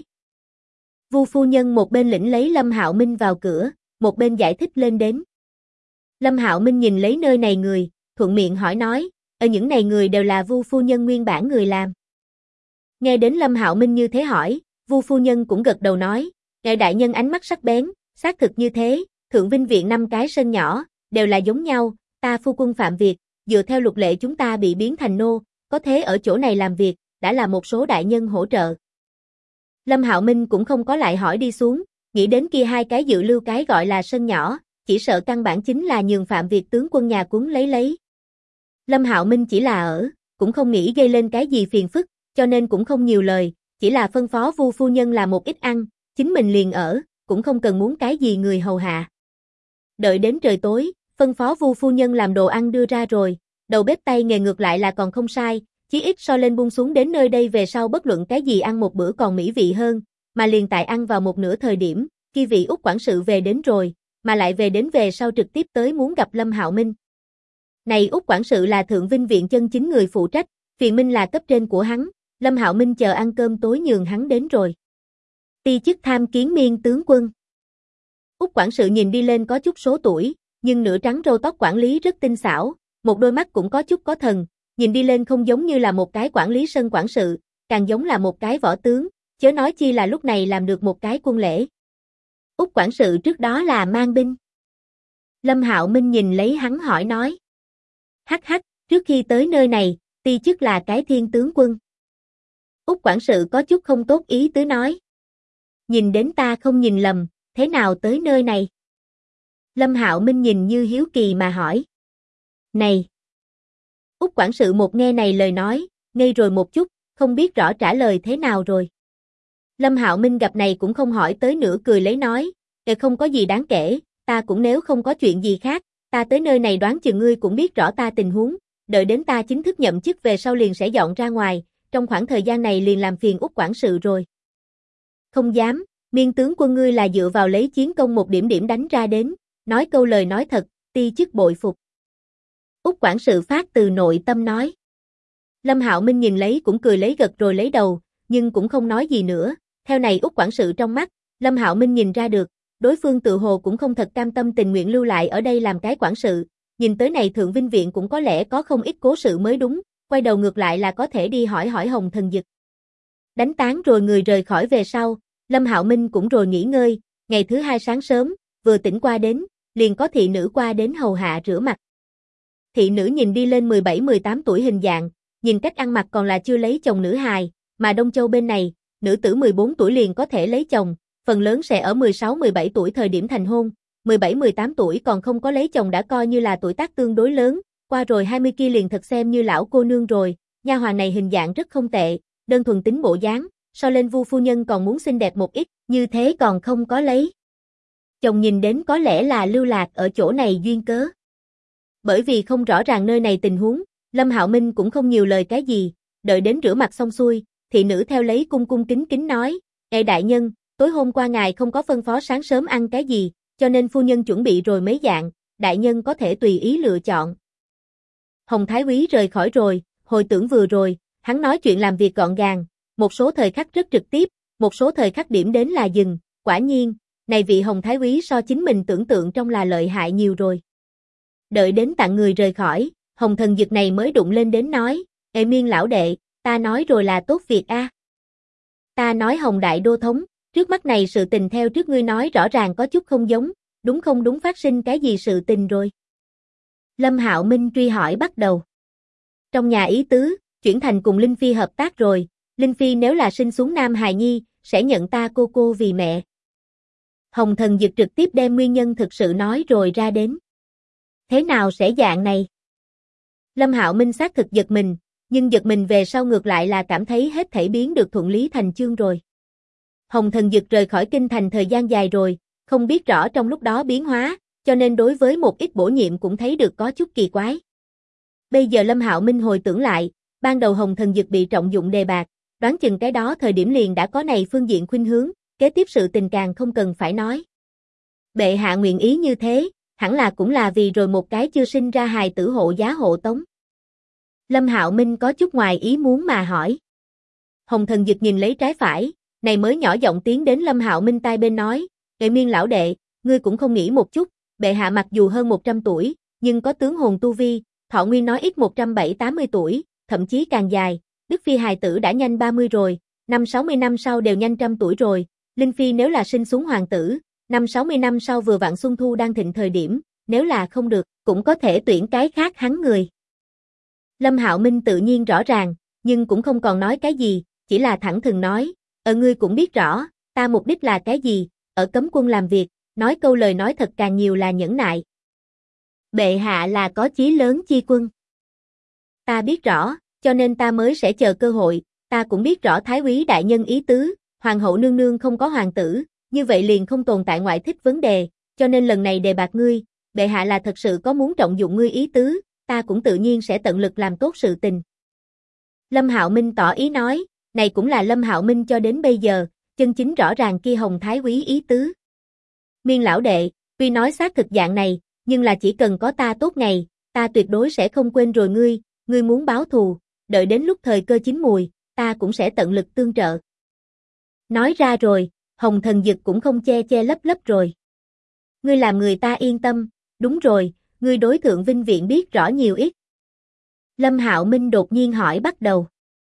Vu phu nhân một bên lĩnh lấy Lâm Hạo Minh vào cửa, một bên giải thích lên đến. Lâm Hạo Minh nhìn lấy nơi này người, thuận miệng hỏi nói, ở những này người đều là Vu phu nhân nguyên bản người làm. Nghe đến Lâm Hạo Minh như thế hỏi, Vu phu nhân cũng gật đầu nói, ngài đại nhân ánh mắt sắc bén, xác thực như thế, Thượng Vinh viện 5 cái sân nhỏ, đều là giống nhau, ta phu quân phạm việc, dựa theo luật lệ chúng ta bị biến thành nô, có thế ở chỗ này làm việc, đã là một số đại nhân hỗ trợ. Lâm Hạo Minh cũng không có lại hỏi đi xuống, nghĩ đến kia 2 cái dự lưu cái gọi là sân nhỏ, chỉ sợ căn bản chính là nhường phạm việc tướng quân nhà cuốn lấy. Lâm Hạo Minh chỉ là ở, cũng không nghĩ gây lên cái gì phiền phức, cho nên cũng không nhiều lời, chỉ là phân phó Vu phu nhân làm một ít ăn, chính mình liền ở, cũng không cần muốn cái gì người hầu hạ. Đợi đến trời tối, phân phó Vu phu nhân làm đồ ăn đưa ra rồi, đầu bếp tay nghề ngược lại là còn không sai, chí ít so lên buông xuống đến nơi đây về sau bất luận cái gì ăn một bữa còn mỹ vị hơn, mà liền tại ăn vào một nửa thời điểm, khi vị Úc quản sự về đến rồi, mà lại về đến về sau trực tiếp tới muốn gặp Lâm Hạo Minh. Này Úc quản sự là Thượng Vinh viện chân chính người phụ trách, Phiền Minh là cấp trên của hắn, Lâm Hạo Minh chờ ăn cơm tối nhường hắn đến rồi. Ti chức tham kiến Miên tướng quân. Úc quản sự nhìn đi lên có chút số tuổi, nhưng nửa trắng râu tóc quản lý rất tinh xảo, một đôi mắt cũng có chút có thần, nhìn đi lên không giống như là một cái quản lý sân quản sự, càng giống là một cái võ tướng, chớ nói chi là lúc này làm được một cái quân lễ. Úc quản sự trước đó là mang binh. Lâm Hạo Minh nhìn lấy hắn hỏi nói. Hắc hắc, trước khi tới nơi này, ti chức là cái thiên tướng quân. Úc quản sự có chút không tốt ý tứ nói. Nhìn đến ta không nhìn lầm, thế nào tới nơi này? Lâm Hạo Minh nhìn như hiếu kỳ mà hỏi. Này! Úc quản sự một nghe này lời nói, ngây rồi một chút, không biết rõ trả lời thế nào rồi. Lâm Hạo Minh gặp này cũng không hỏi tới nữa cười lấy nói, không có gì đáng kể, ta cũng nếu không có chuyện gì khác, ta tới nơi này đoán chừng ngươi cũng biết rõ ta tình huống, đợi đến ta chính thức nhậm chức về sau liền sẽ dọn ra ngoài, trong khoảng thời gian này liền làm phiền Úc quản sự rồi. Không dám, Miên tướng quân ngươi là dựa vào lấy chiến công một điểm điểm đánh ra đến, nói câu lời nói thật, ti chức bội phục. Úc quản sự phát từ nội tâm nói. Lâm Hạo Minh nhìn lấy cũng cười lấy gật rồi lấy đầu, nhưng cũng không nói gì nữa, theo này Úc quản sự trong mắt, Lâm Hạo Minh nhìn ra được, đối phương tự hồ cũng không thật cam tâm tình nguyện lưu lại ở đây làm cái quản sự, nhìn tới này Thượng Vinh viện cũng có lẽ có không ít cố sự mới đúng, quay đầu ngược lại là có thể đi hỏi hỏi Hồng Thần Dực. Đánh tán rồi người rời khỏi về sau, Lâm Hạo Minh cũng rồi nghỉ ngơi, ngày thứ 2 sáng sớm, vừa tỉnh qua đến, liền có thị nữ qua đến hầu hạ rửa mặt. Thị nữ nhìn đi lên 17-18 tuổi hình dạng, nhìn cách ăn mặc còn là chưa lấy chồng nữ hài, mà Đông Châu bên này, nữ tử 14 tuổi liền có thể lấy chồng, phần lớn sẽ ở 16-17 tuổi thời điểm thành hôn, 17-18 tuổi còn không có lấy chồng đã coi như là tuổi tác tương đối lớn, qua rồi 20 kia liền thật xem như lão cô nương rồi, nha hoàn này hình dạng rất không tệ, đơn thuần tính bộ dáng, so lên Vu phu nhân còn muốn xinh đẹp một ít, như thế còn không có lấy. Chồng nhìn đến có lẽ là lưu lạc ở chỗ này duyên cớ. Bởi vì không rõ ràng nơi này tình huống, Lâm Hạo Minh cũng không nhiều lời cái gì, đợi đến rửa mặt xong xuôi, thị nữ theo lấy cung cung kính kính nói, đại nhân, tối hôm qua ngài không có phân phó sáng sớm ăn cái gì, cho nên phu nhân chuẩn bị rồi mấy dạng, đại nhân có thể tùy ý lựa chọn. Hồng Thái Úy rời khỏi rồi, hồi tưởng vừa rồi, hắn nói chuyện làm việc gọn gàng, một số thời khắc rất trực tiếp, một số thời khắc điểm đến là dừng, quả nhiên, này vị Hồng Thái Úy so chính mình tưởng tượng trong là lợi hại nhiều rồi. Đợi đến tặng người rời khỏi, Hồng Thần Dực này mới đụng lên đến nói, Miên lão đệ, ta nói rồi là tốt việc a. Ta nói Hồng Đại Đô Thống, trước mắt này sự tình theo trước ngươi nói rõ ràng có chút không giống, đúng không đúng phát sinh cái gì sự tình rồi? Lâm Hạo Minh truy hỏi bắt đầu. Trong nhà ý tứ, chuyển thành cùng Linh Phi hợp tác rồi, Linh Phi nếu là sinh xuống Nam Hài Nhi, sẽ nhận ta cô vì mẹ. Hồng Thần Dực trực tiếp đem nguyên nhân thực sự nói rồi ra đến. Thế nào sẽ dạng này? Lâm Hạo Minh xác thực giật mình, nhưng giật mình về sau ngược lại là cảm thấy hết thảy biến được thuận lý thành chương rồi. Hồng Thần Dực rời khỏi kinh thành thời gian dài rồi, không biết rõ trong lúc đó biến hóa, cho nên đối với một ít bổ nhiệm cũng thấy được có chút kỳ quái. Bây giờ Lâm Hạo Minh hồi tưởng lại, ban đầu Hồng Thần Dực bị trọng dụng đề bạt, đoán chừng cái đó thời điểm liền đã có này phương diện khuynh hướng, kế tiếp sự tình càng không cần phải nói. Bệ hạ nguyện ý như thế, hẳn là cũng là vì rồi một cái chưa sinh ra hài tử hộ giá hộ tống. Lâm Hạo Minh có chút ngoài ý muốn mà hỏi. Hồng Thần Dực nhìn lấy trái phải, này mới nhỏ giọng tiến đến Lâm Hạo Minh tai bên nói, Miên lão đệ, ngươi cũng không nghĩ một chút, bệ hạ mặc dù hơn 100 tuổi, nhưng có tướng hồn tu vi, thọ nguyên nói ít 170-80 tuổi, thậm chí càng dài, Đức Phi hài tử đã nhanh 30 rồi, năm 60 năm sau đều nhanh trăm tuổi rồi, Linh Phi nếu là sinh xuống hoàng tử, năm 60 năm sau vừa vặn xuân thu đang thịnh thời điểm, nếu là không được, cũng có thể tuyển cái khác hắn người. Lâm Hạo Minh tự nhiên rõ ràng, nhưng cũng không còn nói cái gì, chỉ là thẳng thừng nói, ngươi cũng biết rõ, ta mục đích là cái gì, ở cấm quân làm việc, nói câu lời nói thật càng nhiều là nhẫn nại. Bệ hạ là có chí lớn chi quân. Ta biết rõ, cho nên ta mới sẽ chờ cơ hội, ta cũng biết rõ Thái úy đại nhân ý tứ, hoàng hậu nương nương không có hoàng tử, như vậy liền không tồn tại ngoại thích vấn đề, cho nên lần này đề bạt ngươi, bệ hạ là thật sự có muốn trọng dụng ngươi ý tứ, ta cũng tự nhiên sẽ tận lực làm tốt sự tình. Lâm Hạo Minh tỏ ý nói, này cũng là Lâm Hạo Minh cho đến bây giờ, chân chính rõ ràng kia Hồng Thái úy ý tứ. Miên lão đệ, tuy nói xác thực dạng này, nhưng là chỉ cần có ta tốt ngày, ta tuyệt đối sẽ không quên rồi ngươi muốn báo thù, đợi đến lúc thời cơ chín mùi, ta cũng sẽ tận lực tương trợ. Nói ra rồi, Hồng Thần Dực cũng không che lấp rồi. Ngươi làm người ta yên tâm, đúng rồi, ngươi đối Thượng Vinh Viện biết rõ nhiều ít. Lâm Hạo Minh đột nhiên hỏi bắt đầu.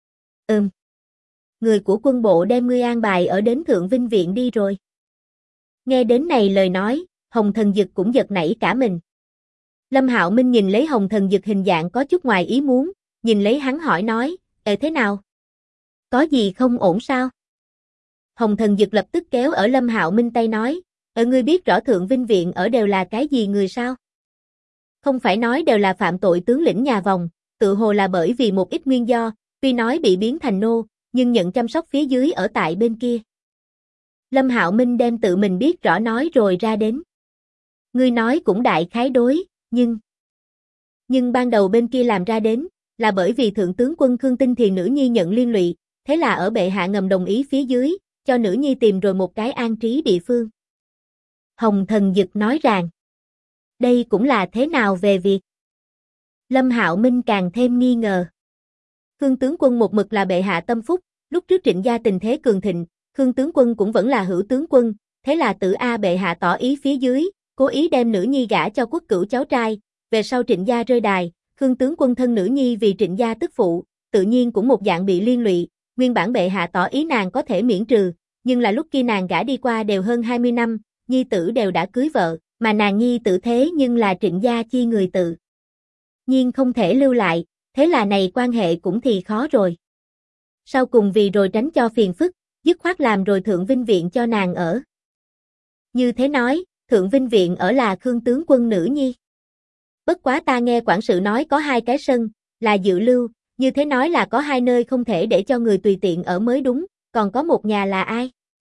Người của quân bộ đem ngươi an bài ở đến Thượng Vinh Viện đi rồi. Nghe đến này lời nói, Hồng Thần Dực cũng giật nảy cả mình. Lâm Hạo Minh nhìn lấy Hồng Thần Dực hình dạng có chút ngoài ý muốn, nhìn lấy hắn hỏi nói, thế nào? Có gì không ổn sao? Hồng Thần Dực lập tức kéo ở Lâm Hạo Minh tay nói, ngươi biết rõ Thượng Vinh Viện ở đều là cái gì người sao? Không phải nói đều là phạm tội tướng lĩnh nhà vòng, tự hồ là bởi vì một ít nguyên do, tuy nói bị biến thành nô, nhưng nhận chăm sóc phía dưới ở tại bên kia. Lâm Hạo Minh đem tự mình biết rõ nói rồi ra đến. Ngươi nói cũng đại khái đối, nhưng ban đầu bên kia làm ra đến, là bởi vì Thượng tướng quân Khương Tinh thì nữ nhi nhận liên lụy, thế là ở bệ hạ ngầm đồng ý phía dưới, cho nữ nhi tìm rồi một cái an trí địa phương. Hồng Thần Dực nói rằng, đây cũng là thế nào về việc? Lâm Hạo Minh càng thêm nghi ngờ. Khương tướng quân một mực là bệ hạ tâm phúc, lúc trước Trịnh gia tình thế cường thịnh, Khương tướng quân cũng vẫn là hữu tướng quân, thế là Tử A bệ hạ tỏ ý phía dưới, cố ý đem nữ nhi gả cho quốc cửu cháu trai, về sau Trịnh gia rơi đài, Khương tướng quân thân nữ nhi vì Trịnh gia tức phụ, tự nhiên cũng một dạng bị liên lụy, nguyên bản bệ hạ tỏ ý nàng có thể miễn trừ, nhưng là lúc kia nàng gả đi qua đều hơn 20 năm, nhi tử đều đã cưới vợ, mà nàng nhi tử thế nhưng là Trịnh gia chi người tự nhiên không thể lưu lại, thế là này quan hệ cũng thì khó rồi. Sau cùng vì rồi tránh cho phiền phức, dứt khoát làm rồi Thượng Vinh Viện cho nàng ở. Như thế nói, Thượng Vinh Viện ở là Khương tướng quân nữ nhi. Bất quá ta nghe quản sự nói có 2 cái sân, là dự lưu, như thế nói là có 2 nơi không thể để cho người tùy tiện ở mới đúng, còn có một nhà là ai?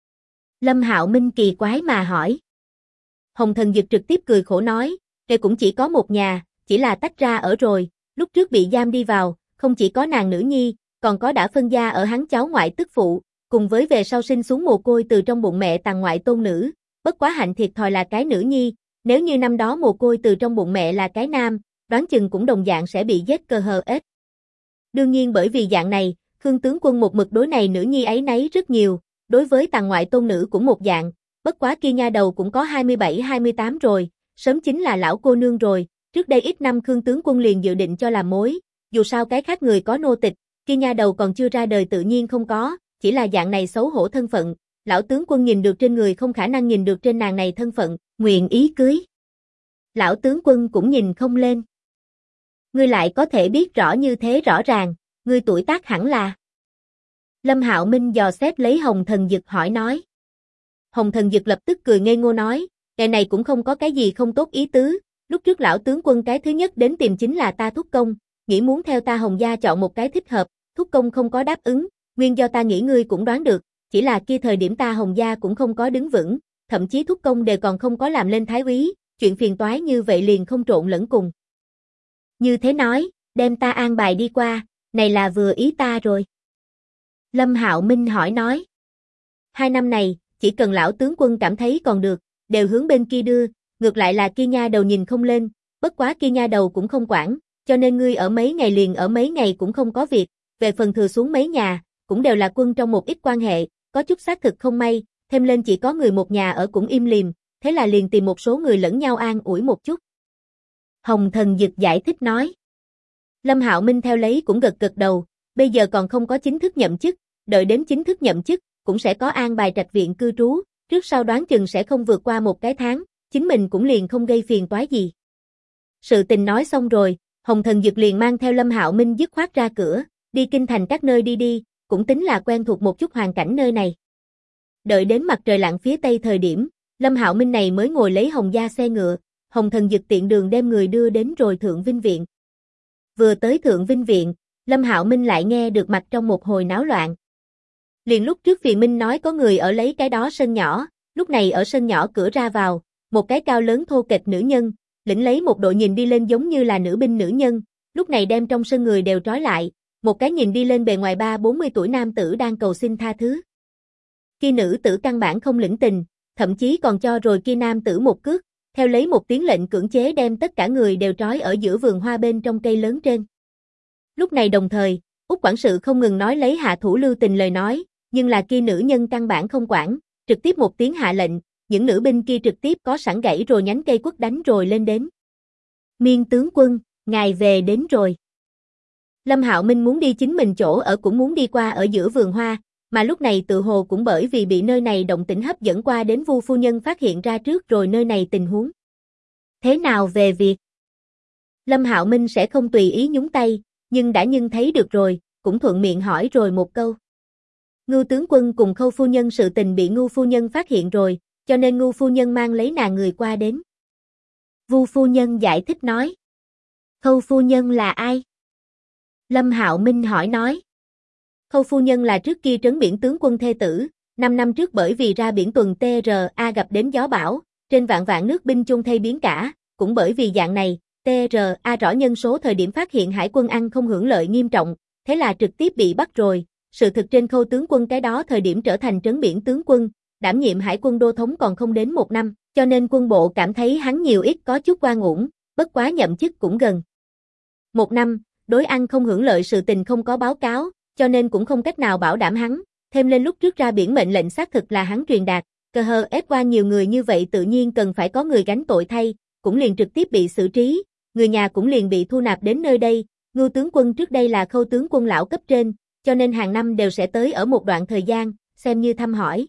Lâm Hạo Minh kỳ quái mà hỏi. Hồng Thần Dực trực tiếp cười khổ nói, cũng chỉ có một nhà, chỉ là tách ra ở rồi, lúc trước bị giam đi vào, không chỉ có nàng nữ nhi, còn có đã phân gia ở hắn cháu ngoại tức phụ, cùng với về sau sinh xuống mồ côi từ trong bụng mẹ tàng ngoại tôn nữ, bất quá hạnh thiệt thòi là cái nữ nhi, nếu như năm đó mồ côi từ trong bụng mẹ là cái nam, đoán chừng cũng đồng dạng sẽ bị giết cơ hờ ết. Đương nhiên bởi vì dạng này, Khương tướng quân một mực đối này nữ nhi ấy nấy rất nhiều, đối với tàng ngoại tôn nữ cũng một dạng, bất quá kia nha đầu cũng có 27-28 rồi, sớm chính là lão cô nương rồi, trước đây ít năm Khương tướng quân liền dự định cho làm mối, dù sao cái khác người có nô tịch, kia nha đầu còn chưa ra đời tự nhiên không có, chỉ là dạng này xấu hổ thân phận, lão tướng quân nhìn được trên người không khả năng nhìn được trên nàng này thân phận, nguyện ý cưới. Lão tướng quân cũng nhìn không lên. Ngươi lại có thể biết rõ như thế rõ ràng, ngươi tuổi tác hẳn là. Lâm Hạo Minh dò xét lấy Hồng Thần Dực hỏi nói. Hồng Thần Dực lập tức cười ngây ngô nói, cái này cũng không có cái gì không tốt ý tứ, lúc trước lão tướng quân cái thứ nhất đến tìm chính là ta thúc công, nghĩ muốn theo ta Hồng gia chọn một cái thích hợp, thúc công không có đáp ứng, nguyên do ta nghĩ ngươi cũng đoán được, chỉ là kia thời điểm ta Hồng gia cũng không có đứng vững, thậm chí thúc công đều còn không có làm lên thái úy, chuyện phiền toái như vậy liền không trộn lẫn cùng. Như thế nói, đem ta an bài đi qua, này là vừa ý ta rồi. Lâm Hạo Minh hỏi nói. 2 năm này, chỉ cần lão tướng quân cảm thấy còn được, đều hướng bên kia đưa, ngược lại là kia nha đầu nhìn không lên, bất quá kia nha đầu cũng không quản, cho nên ngươi ở mấy ngày liền ở mấy ngày cũng không có việc, về phần thừa xuống mấy nhà, cũng đều là quân trong một ít quan hệ, có chút xác thực không may, thêm lên chỉ có người một nhà ở cũng im lìm, thế là liền tìm một số người lẫn nhau an ủi một chút. Hồng Thần Dực giải thích nói. Lâm Hạo Minh theo lấy cũng gật gật đầu, bây giờ còn không có chính thức nhậm chức, đợi đến chính thức nhậm chức, cũng sẽ có an bài trạch viện cư trú, trước sau đoán chừng sẽ không vượt qua một cái tháng, chính mình cũng liền không gây phiền toái gì. Sự tình nói xong rồi, Hồng Thần Dực liền mang theo Lâm Hạo Minh dứt khoát ra cửa, đi kinh thành các nơi đi, cũng tính là quen thuộc một chút hoàn cảnh nơi này. Đợi đến mặt trời lặn phía tây thời điểm, Lâm Hạo Minh này mới ngồi lấy Hồng gia xe ngựa, Hồng Thần Dực tiện đường đem người đưa đến rồi Thượng Vinh Viện. Vừa tới Thượng Vinh Viện, Lâm Hạo Minh lại nghe được mặt trong một hồi náo loạn. Liền lúc trước Phiền Minh nói có người ở lấy cái đó sân nhỏ, lúc này ở sân nhỏ cửa ra vào, một cái cao lớn thô kệch nữ nhân, lĩnh lấy một độ nhìn đi lên giống như là nữ binh nữ nhân, lúc này đem trong sân người đều trói lại, một cái nhìn đi lên bề ngoài 30-40 tuổi nam tử đang cầu xin tha thứ. Khi nữ tử căn bản không lĩnh tình, thậm chí còn cho rồi kia nam tử một cước, theo lấy một tiếng lệnh cưỡng chế đem tất cả người đều trói ở giữa vườn hoa bên trong cây lớn trên. Lúc này đồng thời, Úc quản sự không ngừng nói lấy hạ thủ lưu tình lời nói, nhưng là kia nữ nhân căn bản không quản, trực tiếp một tiếng hạ lệnh, những nữ binh kia trực tiếp có sẵn gãy rồi nhánh cây quất đánh rồi lên đến. Miên tướng quân, ngài về đến rồi. Lâm Hạo Minh muốn đi chính mình chỗ ở cũng muốn đi qua ở giữa vườn hoa, mà lúc này tự hồ cũng bởi vì bị nơi này động tĩnh hấp dẫn qua đến Vu phu nhân phát hiện ra trước rồi nơi này tình huống. Thế nào về việc? Lâm Hạo Minh sẽ không tùy ý nhúng tay, nhưng đã thấy được rồi, cũng thuận miệng hỏi rồi một câu. Ngưu tướng quân cùng Khâu phu nhân sự tình bị Ngưu phu nhân phát hiện rồi, cho nên Ngưu phu nhân mang lấy nàng người qua đến. Vu phu nhân giải thích nói. Khâu phu nhân là ai? Lâm Hạo Minh hỏi nói. Khâu phu nhân là trước kia trấn biển tướng quân thê tử, 5 năm trước bởi vì ra biển tuần TRA gặp đến gió bão, trên vạn nước binh chung thay biến cả, cũng bởi vì dạng này, TRA rõ nhân số thời điểm phát hiện hải quân ăn không hưởng lợi nghiêm trọng, thế là trực tiếp bị bắt rồi. Sự thực trên Khâu tướng quân cái đó thời điểm trở thành trấn biển tướng quân, đảm nhiệm hải quân đô thống còn không đến 1 năm, cho nên quân bộ cảm thấy hắn nhiều ít có chút oan uổng, bất quá nhậm chức cũng gần 1 năm, đối ăn không hưởng lợi sự tình không có báo cáo, cho nên cũng không cách nào bảo đảm hắn, thêm lên lúc trước ra biển mệnh lệnh xác thực là hắn truyền đạt, cơ hờ ép qua nhiều người như vậy tự nhiên cần phải có người gánh tội thay, cũng liền trực tiếp bị xử trí, người nhà cũng liền bị thu nạp đến nơi đây, Ngưu tướng quân trước đây là Khâu tướng quân lão cấp trên, cho nên hàng năm đều sẽ tới ở một đoạn thời gian, xem như thăm hỏi.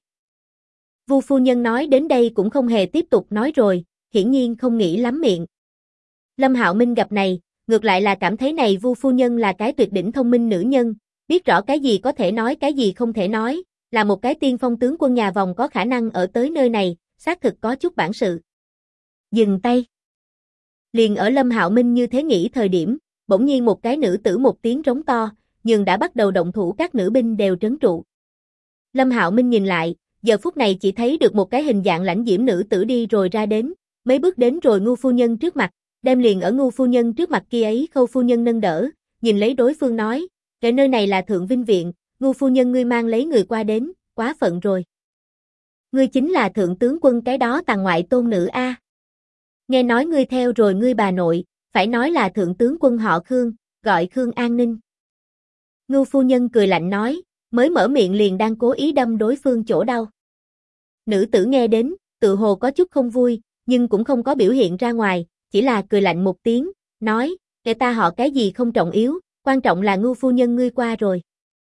Vu phu nhân nói đến đây cũng không hề tiếp tục nói rồi, hiển nhiên không nghĩ lắm miệng. Lâm Hạo Minh gặp này, ngược lại là cảm thấy này Vu phu nhân là cái tuyệt đỉnh thông minh nữ nhân, biết rõ cái gì có thể nói cái gì không thể nói, là một cái tiên phong tướng quân nhà vòng có khả năng ở tới nơi này, xác thực có chút bản sự. Dừng tay. Liền ở Lâm Hạo Minh như thế nghĩ thời điểm, bỗng nhiên một cái nữ tử một tiếng trống to, nhưng đã bắt đầu động thủ các nữ binh đều trấn trụ. Lâm Hạo Minh nhìn lại, giờ phút này chỉ thấy được một cái hình dạng lãnh diễm nữ tử đi rồi ra đến, mấy bước đến rồi Ngưu phu nhân trước mặt, đem liền ở Ngưu phu nhân trước mặt kia ấy Khâu phu nhân nâng đỡ, nhìn lấy đối phương nói, cái nơi này là Thượng Vinh Viện, Ngưu phu nhân ngươi mang lấy người qua đến, quá phận rồi. Ngươi chính là thượng tướng quân cái đó tàng ngoại tôn nữ a. Nghe nói ngươi theo rồi ngươi bà nội, phải nói là thượng tướng quân họ Khương, gọi Khương An Ninh. Ngưu phu nhân cười lạnh nói, mới mở miệng liền đang cố ý đâm đối phương chỗ đau. Nữ tử nghe đến, tự hồ có chút không vui, nhưng cũng không có biểu hiện ra ngoài, chỉ là cười lạnh một tiếng, nói, kẻ ta họ cái gì không trọng yếu, quan trọng là Ngưu phu nhân ngươi qua rồi.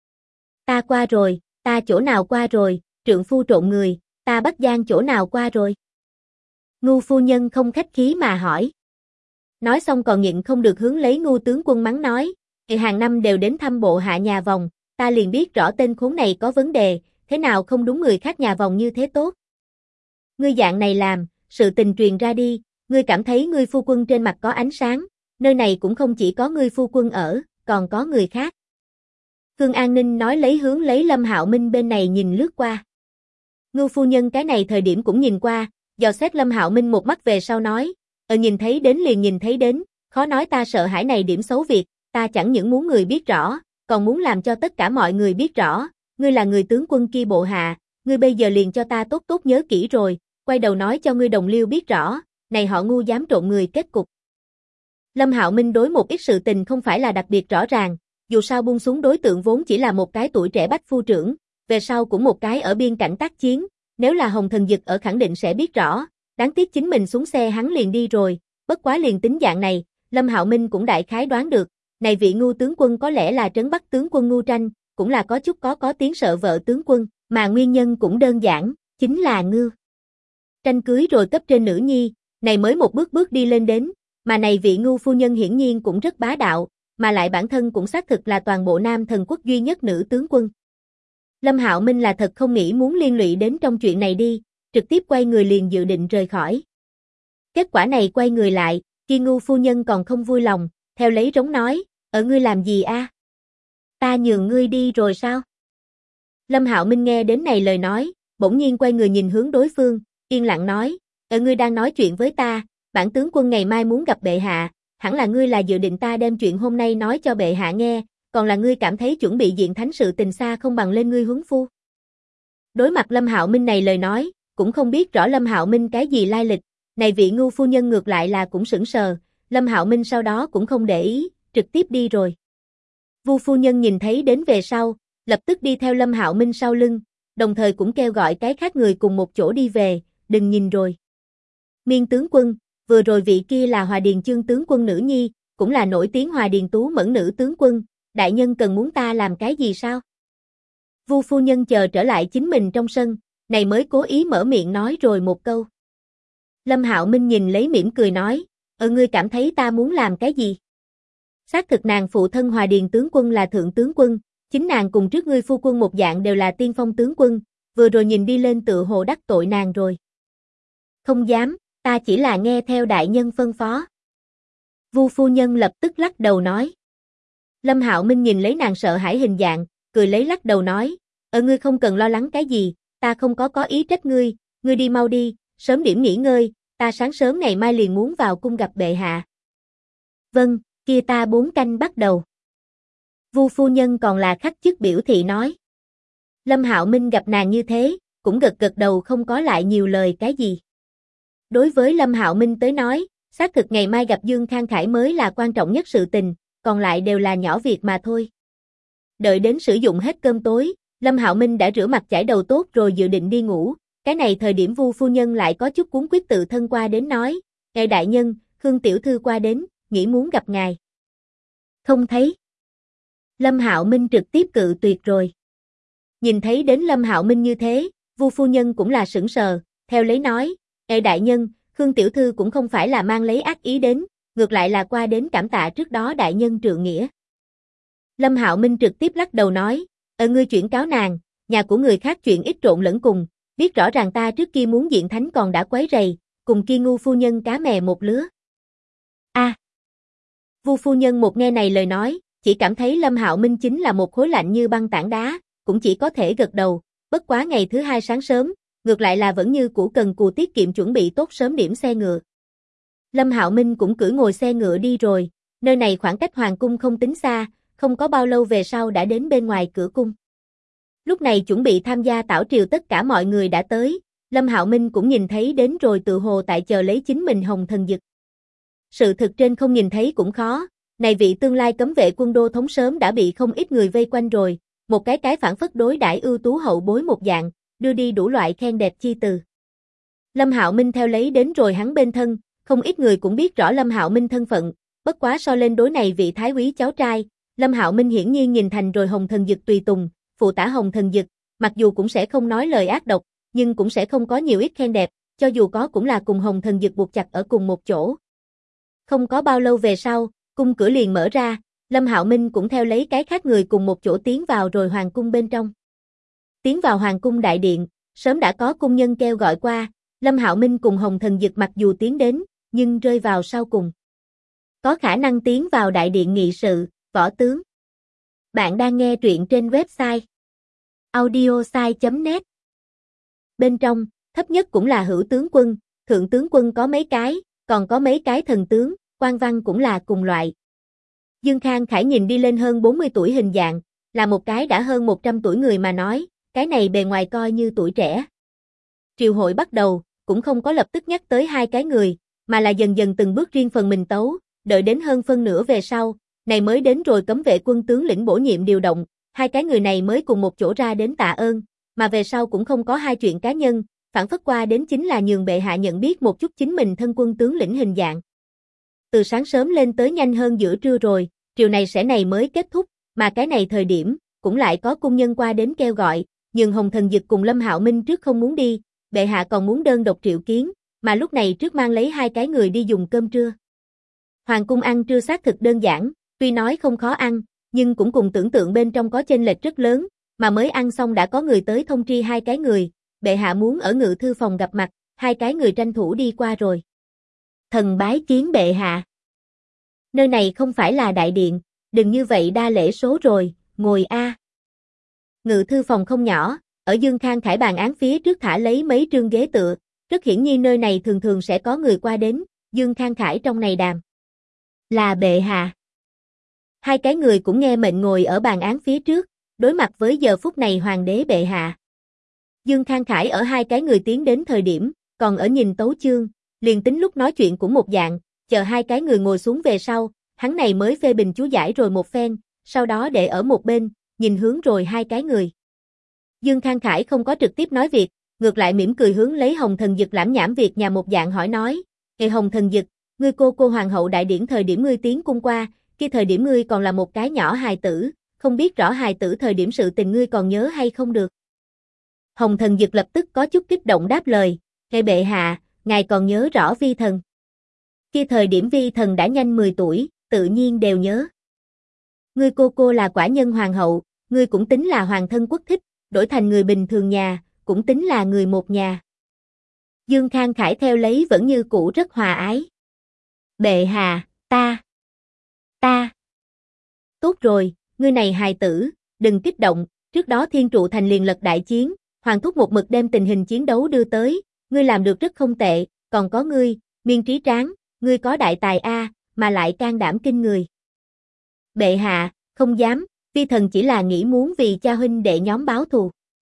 Ta qua rồi, ta chỗ nào qua rồi, trượng phu trộn người, ta Bắc Giang chỗ nào qua rồi. Ngưu phu nhân không khách khí mà hỏi. Nói xong còn nhịn không được hướng lấy Ngưu tướng quân mắng nói, hàng năm đều đến thăm bộ hạ nhà vòng, ta liền biết rõ tên khốn này có vấn đề, thế nào không đúng người khác nhà vòng như thế tốt. Ngươi dạng này làm, sự tình truyền ra đi, ngươi cảm thấy ngươi phu quân trên mặt có ánh sáng, nơi này cũng không chỉ có ngươi phu quân ở, còn có người khác. Khương An Ninh nói lấy hướng lấy Lâm Hạo Minh bên này nhìn lướt qua. Ngưu phu nhân cái này thời điểm cũng nhìn qua, dò xét Lâm Hạo Minh một mắt về sau nói, nhìn thấy đến liền nhìn thấy đến, khó nói ta sợ hãi này điểm xấu việc, ta chẳng những muốn người biết rõ, còn muốn làm cho tất cả mọi người biết rõ, ngươi là người tướng quân kia bộ hạ, ngươi bây giờ liền cho ta tốt tốt nhớ kỹ rồi, quay đầu nói cho ngươi đồng liêu biết rõ, này họ Ngu dám trộn người kết cục. Lâm Hạo Minh đối một ít sự tình không phải là đặc biệt rõ ràng, dù sao buông xuống đối tượng vốn chỉ là một cái tuổi trẻ bách phu trưởng, về sau cũng một cái ở biên cảnh tác chiến, nếu là Hồng Thần Dực ở khẳng định sẽ biết rõ, đáng tiếc chính mình xuống xe hắn liền đi rồi, bất quá liền tính dạng này, Lâm Hạo Minh cũng đại khái đoán được, này vị Ngu tướng quân có lẽ là trấn Bắc tướng quân Ngu Tranh, cũng là có chút có tiếng sợ vợ tướng quân, mà nguyên nhân cũng đơn giản, chính là Ngưu. Tranh cưới rồi cấp trên nữ nhi, này mới một bước bước đi lên đến, mà này vị Ngưu phu nhân hiển nhiên cũng rất bá đạo, mà lại bản thân cũng xác thực là toàn bộ Nam Thần quốc duy nhất nữ tướng quân. Lâm Hạo Minh là thật không nghĩ muốn liên lụy đến trong chuyện này đi, trực tiếp quay người liền dự định rời khỏi. Kết quả này quay người lại, kia Ngưu phu nhân còn không vui lòng, theo lấy rống nói, ở ngươi làm gì a? Ta nhường ngươi đi rồi sao? Lâm Hạo Minh nghe đến này lời nói, bỗng nhiên quay người nhìn hướng đối phương, yên lặng nói, ở ngươi đang nói chuyện với ta, bản tướng quân ngày mai muốn gặp bệ hạ, hẳn là ngươi là dự định ta đem chuyện hôm nay nói cho bệ hạ nghe, còn là ngươi cảm thấy chuẩn bị diện thánh sự tình xa không bằng lên ngươi huấn phu. Đối mặt Lâm Hạo Minh này lời nói, cũng không biết rõ Lâm Hạo Minh cái gì lai lịch, này vị Ngưu phu nhân ngược lại là cũng sững sờ, Lâm Hạo Minh sau đó cũng không để ý, trực tiếp đi rồi. Vu phu nhân nhìn thấy đến về sau, lập tức đi theo Lâm Hạo Minh sau lưng, đồng thời cũng kêu gọi cái khác người cùng một chỗ đi về, đừng nhìn rồi. Miên tướng quân, vừa rồi vị kia là Hòa Điền Chương tướng quân nữ nhi, cũng là nổi tiếng Hòa Điền Tú Mẫn nữ tướng quân, đại nhân cần muốn ta làm cái gì sao? Vu phu nhân chờ trở lại chính mình trong sân, này mới cố ý mở miệng nói rồi một câu. Lâm Hạo Minh nhìn lấy mỉm cười nói, ngươi cảm thấy ta muốn làm cái gì? Xác thực nàng phụ thân Hòa Điền tướng quân là thượng tướng quân, chính nàng cùng trước ngươi phu quân một dạng đều là tiên phong tướng quân, vừa rồi nhìn đi lên tựa hồ đắc tội nàng rồi. Không dám, ta chỉ là nghe theo đại nhân phân phó. Vu phu nhân lập tức lắc đầu nói. Lâm Hạo Minh nhìn lấy nàng sợ hãi hình dạng, cười lấy lắc đầu nói, ngươi không cần lo lắng cái gì, ta không có ý trách ngươi, ngươi đi mau đi, sớm điểm nghỉ ngơi, ta sáng sớm ngày mai liền muốn vào cung gặp bệ hạ. Vâng, kia ta 4 canh bắt đầu. Vu phu nhân còn là khắc chức biểu thị nói. Lâm Hạo Minh gặp nàng như thế, cũng gật gật đầu không có lại nhiều lời cái gì. Đối với Lâm Hạo Minh tới nói, xác thực ngày mai gặp Dương Khang Khải mới là quan trọng nhất sự tình, còn lại đều là nhỏ việc mà thôi. Đợi đến sử dụng hết cơm tối, Lâm Hạo Minh đã rửa mặt chải đầu tốt rồi dự định đi ngủ, cái này thời điểm Vu phu nhân lại có chút cuống quýt tự thân qua đến nói, "Ngài đại nhân, Khương tiểu thư qua đến, nghĩ muốn gặp ngài." Không thấy. Lâm Hạo Minh trực tiếp cự tuyệt rồi. Nhìn thấy đến Lâm Hạo Minh như thế, Vu phu nhân cũng là sững sờ, theo lấy nói, đại nhân, Khương tiểu thư cũng không phải là mang lấy ác ý đến, ngược lại là qua đến cảm tạ trước đó đại nhân trượng nghĩa." Lâm Hạo Minh trực tiếp lắc đầu nói, ngươi chuyển cáo nàng, nhà của người khác chuyện ít trộn lẫn cùng, biết rõ ràng ta trước kia muốn diện thánh còn đã quấy rầy, cùng kia ngu phu nhân cá mè một lứa." Vu phu nhân một nghe này lời nói, chỉ cảm thấy Lâm Hạo Minh chính là một khối lạnh như băng tảng đá, cũng chỉ có thể gật đầu, bất quá ngày thứ hai sáng sớm, ngược lại là vẫn như cũ cần cù tiết kiệm chuẩn bị tốt sớm điểm xe ngựa. Lâm Hạo Minh cũng cưỡi ngồi xe ngựa đi rồi, nơi này khoảng cách hoàng cung không tính xa, không có bao lâu về sau đã đến bên ngoài cửa cung. Lúc này chuẩn bị tham gia tảo triều tất cả mọi người đã tới, Lâm Hạo Minh cũng nhìn thấy đến rồi tự hồ tại chờ lấy chính mình Hồng Thần Dực. Sự thực trên không nhìn thấy cũng khó, này vị tương lai cấm vệ quân đô thống sớm đã bị không ít người vây quanh rồi, một cái phản phất đối đãi ưu tú hậu bối một dạng, đưa đi đủ loại khen đẹp chi từ. Lâm Hạo Minh theo lấy đến rồi hắn bên thân, không ít người cũng biết rõ Lâm Hạo Minh thân phận, bất quá so lên đối này vị thái úy cháu trai, Lâm Hạo Minh hiển nhiên nhìn thành rồi Hồng Thần Dực tùy tùng, phụ tả Hồng Thần Dực, mặc dù cũng sẽ không nói lời ác độc, nhưng cũng sẽ không có nhiều ít khen đẹp, cho dù có cũng là cùng Hồng Thần Dực buộc chặt ở cùng một chỗ. Không có bao lâu về sau, cung cửa liền mở ra, Lâm Hạo Minh cũng theo lấy cái khác người cùng một chỗ tiến vào rồi hoàng cung bên trong. Tiến vào hoàng cung đại điện, sớm đã có cung nhân kêu gọi qua, Lâm Hạo Minh cùng Hồng Thần Dực mặc dù tiến đến, nhưng rơi vào sau cùng. Có khả năng tiến vào đại điện nghị sự, võ tướng. Bạn đang nghe truyện trên website audiosai.net. Bên trong, thấp nhất cũng là hữu tướng quân, thượng tướng quân có mấy cái, còn có mấy cái thần tướng, quan văn cũng là cùng loại. Dương Khang Khải nhìn đi lên hơn 40 tuổi hình dạng, là một cái đã hơn 100 tuổi người mà nói, cái này bề ngoài coi như tuổi trẻ. Triều hội bắt đầu, cũng không có lập tức nhắc tới hai cái người, mà là dần dần từng bước riêng phần mình tấu, đợi đến hơn phân nửa về sau, này mới đến rồi cấm vệ quân tướng lĩnh bổ nhiệm điều động, hai cái người này mới cùng một chỗ ra đến tạ ơn, mà về sau cũng không có hai chuyện cá nhân, phản phất qua đến chính là nhường bệ hạ nhận biết một chút chính mình thân quân tướng lĩnh hình dạng. Từ sáng sớm lên tới nhanh hơn giữa trưa rồi, triều này sẽ này mới kết thúc, mà cái này thời điểm, cũng lại có cung nhân qua đến kêu gọi, nhưng Hồng Thần Dực cùng Lâm Hạo Minh trước không muốn đi, bệ hạ còn muốn đơn độc triệu kiến, mà lúc này trước mang lấy 2 cái người đi dùng cơm trưa. Hoàng cung ăn trưa xác thực đơn giản, tuy nói không khó ăn, nhưng cũng cùng tưởng tượng bên trong có chênh lệch rất lớn, mà mới ăn xong đã có người tới thông tri 2 cái người, bệ hạ muốn ở ngự thư phòng gặp mặt, 2 cái người tranh thủ đi qua rồi. Thần bái kiến bệ hạ. Nơi này không phải là đại điện, đừng như vậy đa lễ số rồi, ngồi a. Ngự thư phòng không nhỏ, ở Dương Khang Khải bàn án phía trước thả lấy mấy trương ghế tựa, rất hiển nhiên nơi này thường thường sẽ có người qua đến, Dương Khang Khải trong này đàm. Là bệ hạ. 2 cái người cũng nghe mệnh ngồi ở bàn án phía trước, đối mặt với giờ phút này hoàng đế bệ hạ. Dương Khang Khải ở 2 cái người tiến đến thời điểm, còn ở nhìn tấu chương, liền tính lúc nói chuyện cũng một dạng, chờ 2 cái người ngồi xuống về sau, hắn này mới phê bình chú giải rồi một phen, sau đó để ở một bên, nhìn hướng rồi 2 cái người. Dương Khang Khải không có trực tiếp nói việc, ngược lại mỉm cười hướng lấy Hồng Thần Dực lãm nhảm việc nhà một dạng hỏi nói, "Ê Hồng Thần Dực, ngươi cô hoàng hậu đại điển thời điểm ngươi tiến cung qua, khi thời điểm ngươi còn là một cái nhỏ hài tử, không biết rõ hài tử thời điểm sự tình ngươi còn nhớ hay không được?" Hồng Thần Dực lập tức có chút kích động đáp lời, "Ngài bệ hạ, ngài còn nhớ rõ vi thần. Khi thời điểm vi thần đã nhanh 10 tuổi, tự nhiên đều nhớ. Ngươi cô là quả nhân hoàng hậu, ngươi cũng tính là hoàng thân quốc thích, đổi thành người bình thường nhà, cũng tính là người một nhà." Dương Khang Khải theo lấy vẫn như cũ rất hòa ái. "Bệ hạ, ta. Tốt rồi, ngươi này hài tử, đừng kích động, trước đó Thiên Trụ Thành liền lật đại chiến, Hoàng thúc một mực đem tình hình chiến đấu đưa tới, ngươi làm được rất không tệ, còn có ngươi, Miên Trí Tráng, ngươi có đại tài a, mà lại can đảm kinh người." "Bệ hạ, không dám, vi thần chỉ là nghĩ muốn vì cha huynh đệ nhóm báo thù."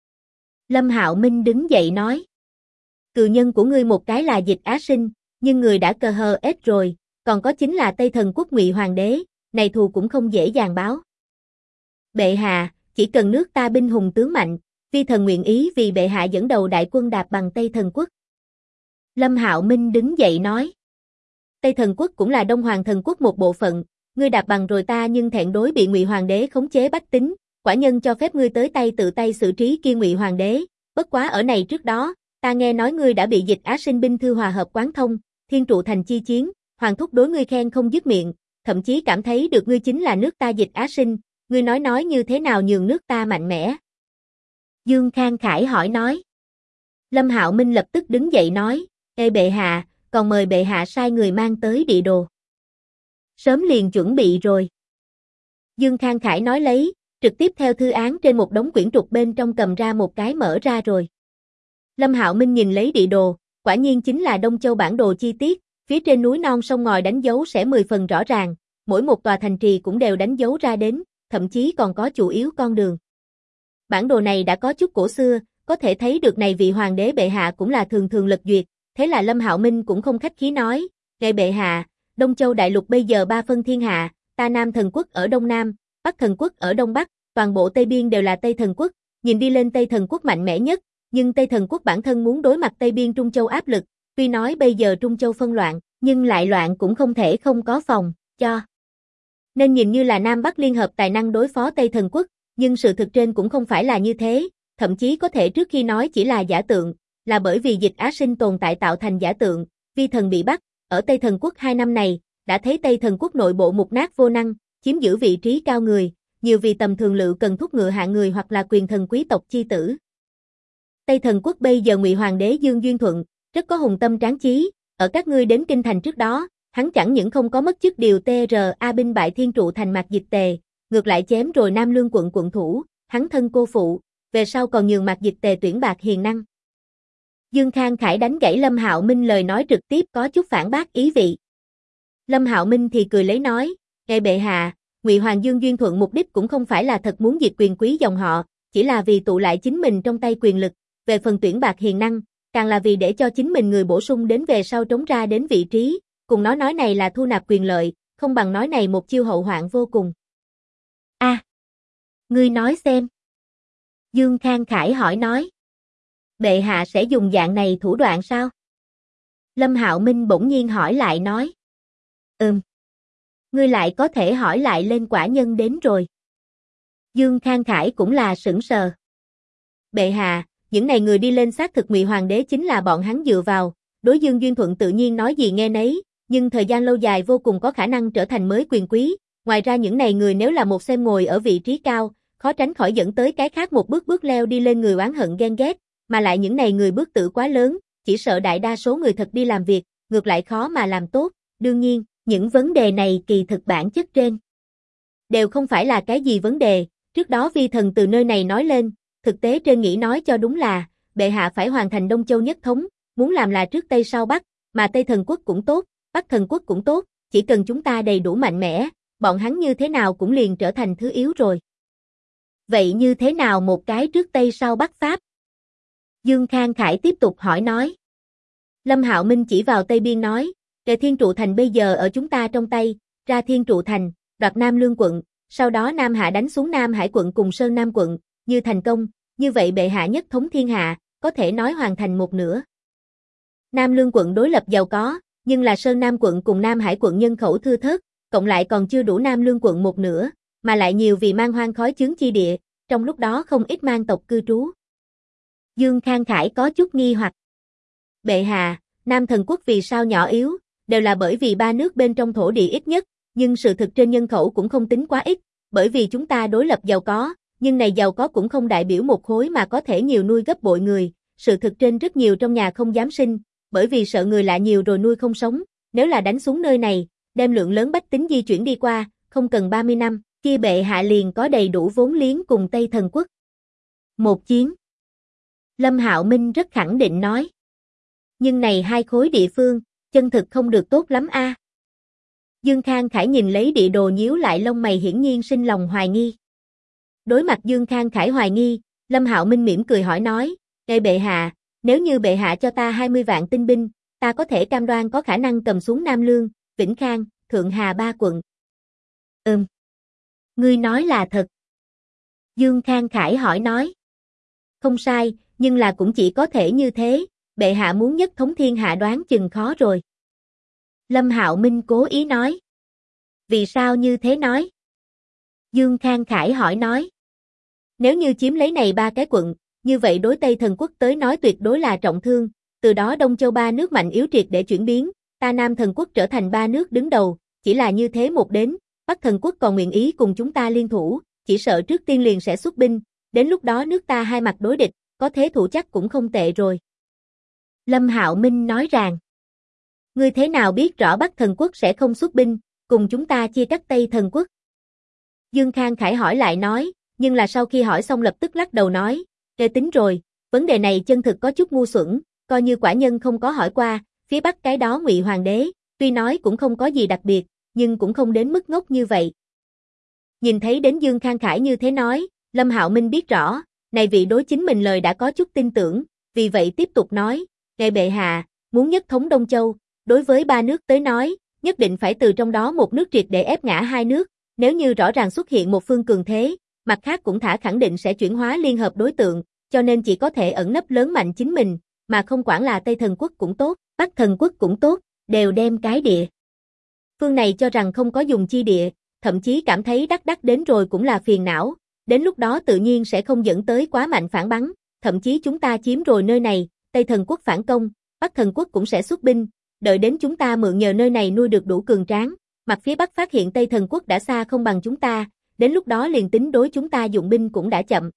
Lâm Hạo Minh đứng dậy nói. "Cự nhân của ngươi một cái là Dịch Á Sinh, nhưng người đã cờ hờ ết rồi, còn có chính là Tây Thần Quốc Ngụy Hoàng đế, này thù cũng không dễ dàng báo. Bệ hạ, chỉ cần nước ta binh hùng tướng mạnh, vi thần nguyện ý vì bệ hạ dẫn đầu đại quân đạp bằng Tây Thần Quốc." Lâm Hạo Minh đứng dậy nói. "Tây Thần Quốc cũng là Đông Hoàng Thần Quốc một bộ phận, ngươi đạp bằng rồi ta nhưng thẹn đối bị Ngụy Hoàng đế khống chế bách tính, quả nhân cho phép ngươi tới tay tự tay xử trí kia Ngụy Hoàng đế, bất quá ở này trước đó, ta nghe nói ngươi đã bị Dịch Á Sinh binh thư hòa hợp quán thông, Thiên Trụ Thành chi chiến, Hoàng thúc đối ngươi khen không dứt miệng, thậm chí cảm thấy được ngươi chính là nước ta Dịch Á Sinh, ngươi nói như thế nào nhường nước ta mạnh mẽ?" Dương Khang Khải hỏi nói. Lâm Hạo Minh lập tức đứng dậy nói, "Ê bệ hạ, còn mời bệ hạ sai người mang tới địa đồ." "Sớm liền chuẩn bị rồi." Dương Khang Khải nói lấy, trực tiếp theo thư án trên một đống quyển trục bên trong cầm ra một cái mở ra rồi. Lâm Hạo Minh nhìn lấy địa đồ, quả nhiên chính là Đông Châu bản đồ chi tiết, phía trên núi non sông ngòi đánh dấu sẽ 10 phần rõ ràng, mỗi một tòa thành trì cũng đều đánh dấu ra đến, thậm chí còn có chủ yếu con đường. Bản đồ này đã có chút cổ xưa, có thể thấy được này vị hoàng đế bệ hạ cũng là thường thường lật duyệt, thế là Lâm Hạo Minh cũng không khách khí nói, "Ngài bệ hạ, Đông Châu đại lục bây giờ 3 phân thiên hạ, ta Nam Thần Quốc ở Đông Nam, Bắc Thần Quốc ở Đông Bắc, toàn bộ Tây Biên đều là Tây Thần Quốc, nhìn đi lên Tây Thần Quốc mạnh mẽ nhất, nhưng Tây Thần Quốc bản thân muốn đối mặt Tây Biên Trung Châu áp lực, tuy nói bây giờ Trung Châu phân loạn, nhưng lại loạn cũng không thể không có phòng, cho. Nên nhìn như là Nam Bắc liên hợp tài năng đối phó Tây Thần Quốc, nhưng sự thực trên cũng không phải là như thế, thậm chí có thể trước khi nói chỉ là giả tượng, là bởi vì Dịch Á Sinh tồn tại tạo thành giả tượng, vi thần bị bắt, ở Tây Thần Quốc 2 năm này, đã thấy Tây Thần Quốc nội bộ mục nát vô năng, chiếm giữ vị trí cao người, nhiều vì tầm thường lự cần thúc ngựa hạ người hoặc là quyền thần quý tộc chi tử. Tây Thần Quốc bây giờ Ngụy Hoàng đế Dương Duyên Thuận, rất có hùng tâm tráng chí, ở các ngươi đến kinh thành trước đó, hắn chẳng những không có mất chức điều TRA binh bại Thiên Trụ Thành Mạc Dịch Tề, ngược lại chém rồi Nam Lương quận quận thủ, hắn thân cô phụ, về sau còn nhường Mạc Dịch Tề tuyển bạc hiền năng. Dương Khang Khải đánh gãy Lâm Hạo Minh lời nói trực tiếp có chút phản bác ý vị. Lâm Hạo Minh thì cười lấy nói, "Ngài bệ hạ, Ngụy Hoàng Dương Duyên Thuận mục đích cũng không phải là thật muốn diệt quyền quý dòng họ, chỉ là vì tụ lại chính mình trong tay quyền lực, về phần tuyển bạc hiền năng, càng là vì để cho chính mình người bổ sung đến về sau trống ra đến vị trí, cùng nói này là thu nạp quyền lợi, không bằng nói này một chiêu hậu hoạn vô cùng." "A, ngươi nói xem." Dương Khang Khải hỏi nói. "Bệ hạ sẽ dùng dạng này thủ đoạn sao?" Lâm Hạo Minh bỗng nhiên hỏi lại nói. Ngươi lại có thể hỏi lại lên quả nhân đến rồi." Dương Khang Khải cũng là sững sờ. Bệ hạ, những này người đi lên xác thực Ngụy Hoàng đế chính là bọn hắn dựa vào, đối Dương Duyên Thuận tự nhiên nói gì nghe nấy, nhưng thời gian lâu dài vô cùng có khả năng trở thành mới quyền quý, ngoài ra những này người nếu là một xem ngồi ở vị trí cao, khó tránh khỏi dẫn tới cái khác một bước bước leo đi lên người oán hận ghen ghét, mà lại những này người bước tự quá lớn, chỉ sợ đại đa số người thật đi làm việc, ngược lại khó mà làm tốt, đương nhiên, những vấn đề này kỳ thực bản chất trên đều không phải là cái gì vấn đề, trước đó vi thần từ nơi này nói lên, thực tế trên nghĩ nói cho đúng là, bệ hạ phải hoàn thành Đông Châu nhất thống, muốn làm là trước Tây sau Bắc, mà Tây Thần Quốc cũng tốt, Bắc Thần Quốc cũng tốt, chỉ cần chúng ta đầy đủ mạnh mẽ, bọn hắn như thế nào cũng liền trở thành thứ yếu rồi. Vậy như thế nào một cái trước Tây sau Bắc Pháp? Dương Khang Khải tiếp tục hỏi nói. Lâm Hạo Minh chỉ vào Tây Biên nói, Kề Thiên Trụ Thành bây giờ ở chúng ta trong tay, ra Thiên Trụ Thành, đoạt Nam Lương quận, sau đó Nam Hạ đánh xuống Nam Hải quận cùng Sơn Nam quận, như thành công, như vậy bệ hạ nhất thống thiên hạ, có thể nói hoàn thành một nửa. Nam Lương quận đối lập giàu có, nhưng là Sơn Nam quận cùng Nam Hải quận nhân khẩu thưa thớt, cộng lại còn chưa đủ Nam Lương quận một nửa, mà lại nhiều vì mang hoang khói chướng chi địa, trong lúc đó không ít mang tộc cư trú. Dương Khang Khải có chút nghi hoặc. Bệ hạ, Nam Thần Quốc vì sao nhỏ yếu, đều là bởi vì ba nước bên trong thổ địa ít nhất, nhưng sự thực trên nhân khẩu cũng không tính quá ít, bởi vì chúng ta đối lập giàu có, nhưng này giàu có cũng không đại biểu một khối mà có thể nhiều nuôi gấp bội người, sự thực trên rất nhiều trong nhà không dám sinh, bởi vì sợ người lạ nhiều rồi nuôi không sống, nếu là đánh xuống nơi này, đem lượng lớn bách tính di chuyển đi qua, không cần 30 năm, kia bệ hạ liền có đầy đủ vốn liếng cùng Tây Thần Quốc. Một chiến. Lâm Hạo Minh rất khẳng định nói. Nhưng này hai khối địa phương, chân thực không được tốt lắm a. Dương Khang Khải nhìn lấy địa đồ nhíu lại lông mày hiển nhiên sinh lòng hoài nghi. Đối mặt Dương Khang Khải hoài nghi, Lâm Hạo Minh mỉm cười hỏi nói, Ê bệ hạ, nếu như bệ hạ cho ta 20 vạn tinh binh, ta có thể cam đoan có khả năng cầm xuống Nam Lương, Vĩnh Khang, Thượng Hà ba quận. Ngươi nói là thật. Dương Khang Khải hỏi nói. Không sai, nhưng là cũng chỉ có thể như thế, bệ hạ muốn nhất thống thiên hạ đoán chừng khó rồi. Lâm Hạo Minh cố ý nói. Vì sao như thế nói? Dương Khang Khải hỏi nói. Nếu như chiếm lấy này ba cái quận, như vậy đối Tây Thần Quốc tới nói tuyệt đối là trọng thương, từ đó Đông Châu ba nước mạnh yếu triệt để chuyển biến, ta Nam Thần Quốc trở thành ba nước đứng đầu, chỉ là như thế một đến, Bắc Thần Quốc còn nguyện ý cùng chúng ta liên thủ, chỉ sợ trước tiên liền sẽ xuất binh, đến lúc đó nước ta hai mặt đối địch, có thế thủ chắc cũng không tệ rồi. Lâm Hạo Minh nói rằng, ngươi thế nào biết rõ Bắc Thần Quốc sẽ không xuất binh, cùng chúng ta chia cắt Tây Thần Quốc? Dương Khang Khải hỏi lại nói, nhưng là sau khi hỏi xong lập tức lắc đầu nói, Kê tính rồi, vấn đề này chân thực có chút ngu xuẩn, coi như quả nhân không có hỏi qua, phía Bắc cái đó Ngụy Hoàng đế, tuy nói cũng không có gì đặc biệt, nhưng cũng không đến mức ngốc như vậy. Nhìn thấy đến Dương Khang Khải như thế nói, Lâm Hạo Minh biết rõ, này vị đối chính mình lời đã có chút tin tưởng, vì vậy tiếp tục nói, Ngài bệ hạ, muốn nhất thống Đông Châu, đối với ba nước tới nói, nhất định phải từ trong đó một nước triệt để ép ngã hai nước, nếu như rõ ràng xuất hiện một phương cường thế, mặt khác cũng thả khẳng định sẽ chuyển hóa liên hợp đối tượng, cho nên chỉ có thể ẩn nấp lớn mạnh chính mình, mà không quản là Tây Thần Quốc cũng tốt, Bắc Thần Quốc cũng tốt, đều đem cái địa phương này cho rằng không có dùng chi địa, thậm chí cảm thấy đắc đến rồi cũng là phiền não, đến lúc đó tự nhiên sẽ không dẫn tới quá mạnh phản bắn, thậm chí chúng ta chiếm rồi nơi này, Tây Thần Quốc phản công, Bắc Thần Quốc cũng sẽ xuất binh, đợi đến chúng ta mượn nhờ nơi này nuôi được đủ cường tráng, mặt phía Bắc phát hiện Tây Thần Quốc đã xa không bằng chúng ta, đến lúc đó liền tính đối chúng ta dụng binh cũng đã chậm.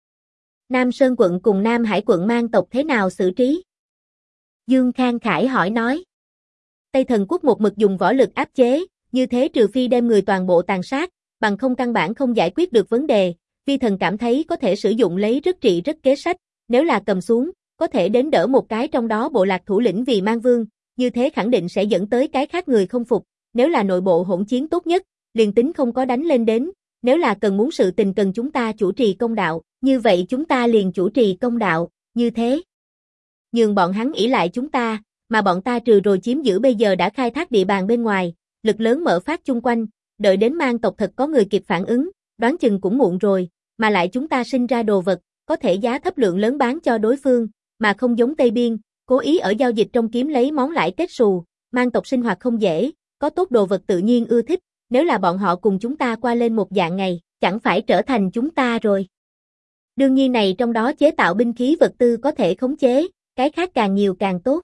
Nam Sơn quận cùng Nam Hải quận mang tộc thế nào xử trí? Dương Khang Khải hỏi nói. Tây Thần Quốc một mực dùng võ lực áp chế, như thế trừ phi đem người toàn bộ tàn sát, bằng không căn bản không giải quyết được vấn đề, vi thần cảm thấy có thể sử dụng lấy rất trị rất kế sách, nếu là cầm xuống, có thể đến đỡ một cái trong đó bộ lạc thủ lĩnh vì mang vương, như thế khẳng định sẽ dẫn tới cái khác người không phục, nếu là nội bộ hỗn chiến tốt nhất, liền tính không có đánh lên đến, nếu là cần muốn sự tình cần chúng ta chủ trì công đạo, như vậy chúng ta liền chủ trì công đạo, như thế. Nhường bọn hắn ỷ lại chúng ta, mà bọn ta trừ rồi chiếm giữ bây giờ đã khai thác địa bàn bên ngoài, lực lớn mở phát chung quanh, đợi đến mang tộc thật có người kịp phản ứng, đoán chừng cũng muộn rồi, mà lại chúng ta sinh ra đồ vật, có thể giá thấp lượng lớn bán cho đối phương, mà không giống Tây Biên, cố ý ở giao dịch trong kiếm lấy món lãi kết xù, mang tộc sinh hoạt không dễ, có tốt đồ vật tự nhiên ưa thích, nếu là bọn họ cùng chúng ta qua lên một dạng ngày, chẳng phải trở thành chúng ta rồi. Đương nhiên này trong đó chế tạo binh khí vật tư có thể khống chế, cái khác càng nhiều càng tốt.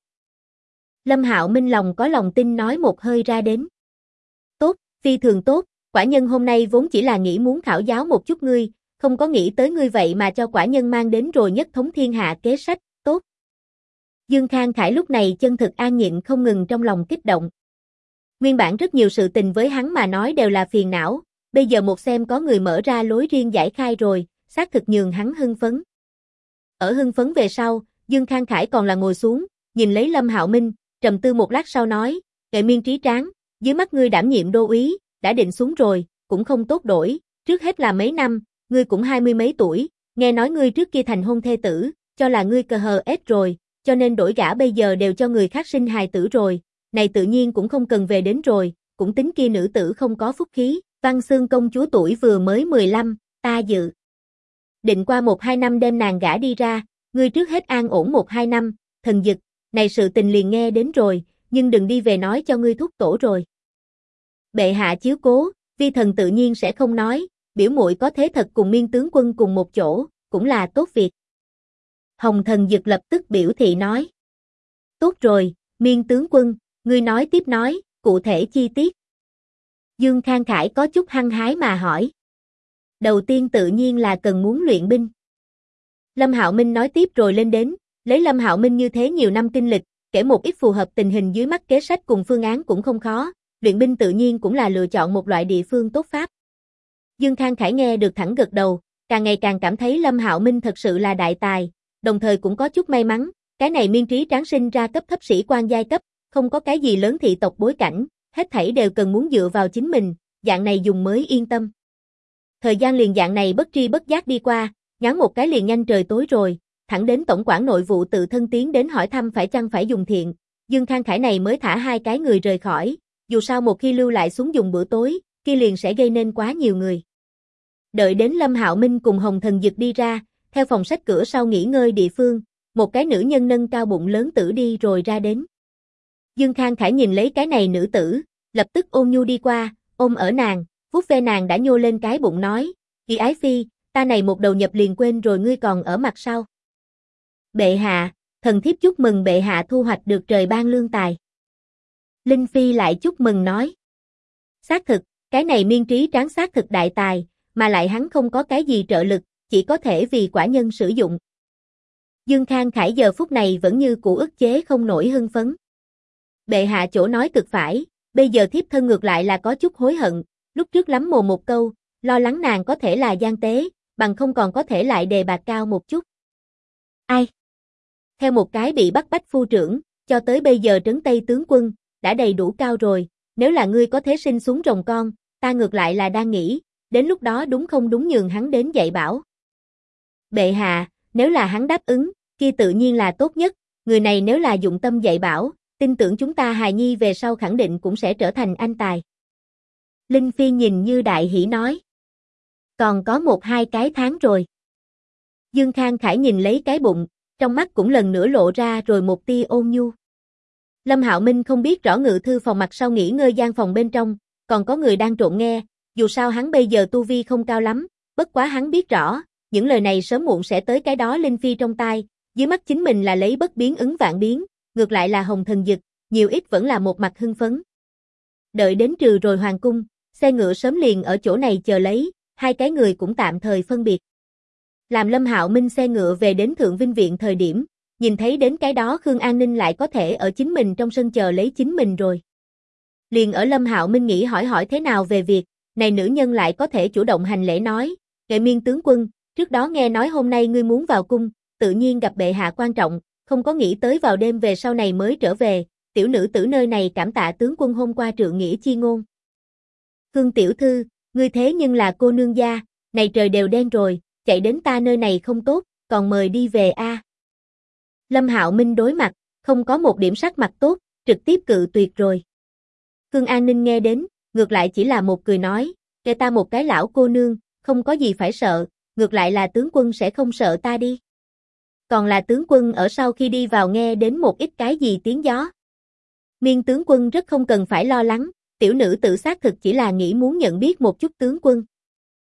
Lâm Hạo Minh lòng có lòng tin nói một hơi ra đến. Tốt, phi thường tốt, quả nhân hôm nay vốn chỉ là nghĩ muốn khảo giáo một chút ngươi, không có nghĩ tới ngươi vậy mà cho quả nhân mang đến rồi nhất thống thiên hạ kế sách, tốt. Dương Khang Khải lúc này chân thực an nhịn không ngừng trong lòng kích động. Nguyên bản rất nhiều sự tình với hắn mà nói đều là phiền não, bây giờ một xem có người mở ra lối riêng giải khai rồi, xác thực nhường hắn hưng phấn. Ở hưng phấn về sau, Dương Khang Khải còn là ngồi xuống, nhìn lấy Lâm Hạo Minh, trầm tư một lát sau nói, Kệ Miên trí tráng, dưới mắt ngươi đảm nhiệm đô úy, đã định xuống rồi, cũng không tốt đổi, trước hết là mấy năm, ngươi cũng 20 mấy tuổi, nghe nói ngươi trước kia thành hôn thê tử, cho là ngươi cờ hờ ết rồi, cho nên đổi gả bây giờ đều cho người khác sinh hài tử rồi, này tự nhiên cũng không cần về đến rồi, cũng tính kia nữ tử không có phúc khí, Văn Xương công chúa tuổi vừa mới 15, ta dự định qua 1-2 năm đem nàng gả đi ra, ngươi trước hết an ổn 1-2 năm, Thần Dực, này sự tình liền nghe đến rồi, nhưng đừng đi về nói cho ngươi thúc tổ rồi. Bệ hạ chiếu cố, vi thần tự nhiên sẽ không nói, biểu muội có thế thật cùng Miên tướng quân cùng một chỗ, cũng là tốt việc. Hồng Thần Dực lập tức biểu thị nói. Tốt rồi, Miên tướng quân, ngươi nói tiếp nói, cụ thể chi tiết. Dương Khang Khải có chút hăng hái mà hỏi. Đầu tiên tự nhiên là cần muốn luyện binh. Lâm Hạo Minh nói tiếp rồi lên đến, lấy Lâm Hạo Minh như thế nhiều năm kinh lịch, kể một ít phù hợp tình hình dưới mắt kế sách cùng phương án cũng không khó, luyện binh tự nhiên cũng là lựa chọn một loại địa phương tốt pháp. Dương Khang Khải nghe được thẳng gật đầu, càng ngày càng cảm thấy Lâm Hạo Minh thật sự là đại tài, đồng thời cũng có chút may mắn, cái này Miên trí tráng sinh ra cấp thấp sĩ quan giai cấp, không có cái gì lớn thị tộc bối cảnh, hết thảy đều cần muốn dựa vào chính mình, dạng này dùng mới yên tâm. Thời gian liền dạng này bất tri bất giác đi qua, ngắn một cái liền nhanh trời tối rồi, thẳng đến tổng quản nội vụ tự thân tiến đến hỏi thăm phải chăng phải dùng thiện, Dương Khang Khải này mới thả hai cái người rời khỏi, dù sao một khi lưu lại xuống dùng bữa tối, kia liền sẽ gây nên quá nhiều người. Đợi đến Lâm Hạo Minh cùng Hồng Thần Dực đi ra, theo phòng sách cửa sau nghỉ ngơi địa phương, một cái nữ nhân nâng cao bụng lớn tử đi rồi ra đến. Dương Khang Khải nhìn lấy cái này nữ tử, lập tức ôn nhu đi qua, ôm ở nàng, vuốt ve nàng đã nhô lên cái bụng nói, Kỳ ái phi, ta này một đầu nhập liền quên rồi ngươi còn ở mặt sau. Bệ hạ, thần thiếp chúc mừng bệ hạ thu hoạch được trời ban lương tài. Linh Phi lại chúc mừng nói. Xác thực, cái này Miên trí tráng xác thực đại tài, mà lại hắn không có cái gì trợ lực, chỉ có thể vì quả nhân sử dụng. Dương Khang Khải giờ phút này vẫn như cũ ức chế không nổi hưng phấn. Bệ hạ chỗ nói cực phải, bây giờ thiếp thân ngược lại là có chút hối hận, lúc trước lắm mồm một câu, lo lắng nàng có thể là gian tế, bằng không còn có thể lại đề bạt cao một chút. Ai? Theo một cái bị bắt bách phu trưởng, cho tới bây giờ trấn Tây tướng quân, đã đầy đủ cao rồi, nếu là ngươi có thế sinh xuống rồng con, ta ngược lại là đang nghĩ, đến lúc đó đúng không đúng nhường hắn đến dạy bảo. Bệ hạ, nếu là hắn đáp ứng, kia tự nhiên là tốt nhất, người này nếu là dụng tâm dạy bảo, tin tưởng chúng ta hài nhi về sau khẳng định cũng sẽ trở thành anh tài. Linh Phi nhìn như đại hỉ nói. Còn có 1-2 cái tháng rồi. Dương Khang Khải nhìn lấy cái bụng, trong mắt cũng lần nữa lộ ra rồi một tia ôn nhu. Lâm Hạo Minh không biết rõ ngự thư phòng mặt sau nghỉ ngơi gian phòng bên trong, còn có người đang trộn nghe, dù sao hắn bây giờ tu vi không cao lắm, bất quá hắn biết rõ, những lời này sớm muộn sẽ tới cái đó Linh Phi trong tai, dưới mắt chính mình là lấy bất biến ứng vạn biến, ngược lại là Hồng Thần Dực, nhiều ít vẫn là một mặt hưng phấn. Đợi đến trừ rồi hoàng cung, xe ngựa sớm liền ở chỗ này chờ lấy, hai cái người cũng tạm thời phân biệt. Làm Lâm Hạo Minh xe ngựa về đến Thượng Vinh Viện thời điểm, nhìn thấy đến cái đó Khương An Ninh lại có thể ở chính mình trong sân chờ lấy chính mình rồi. Liền ở Lâm Hạo Minh nghĩ hỏi thế nào về việc, này nữ nhân lại có thể chủ động hành lễ nói, Kệ Miên tướng quân, trước đó nghe nói hôm nay ngươi muốn vào cung, tự nhiên gặp bệ hạ quan trọng, không có nghĩ tới vào đêm về sau này mới trở về, tiểu nữ tử nơi này cảm tạ tướng quân hôm qua trượng nghĩa chi ngôn. Khương tiểu thư, ngươi thế nhưng là cô nương gia, này trời đều đen rồi, chạy đến ta nơi này không tốt, còn mời đi về a. Lâm Hạo Minh đối mặt, không có một điểm sắc mặt tốt, trực tiếp cự tuyệt rồi. Khương An Ninh nghe đến, ngược lại chỉ là một cười nói, kể ta một cái lão cô nương, không có gì phải sợ, ngược lại là tướng quân sẽ không sợ ta đi. Còn là tướng quân ở sau khi đi vào nghe đến một ít cái gì tiếng gió. Miên tướng quân rất không cần phải lo lắng, tiểu nữ tự xác thực chỉ là nghĩ muốn nhận biết một chút tướng quân.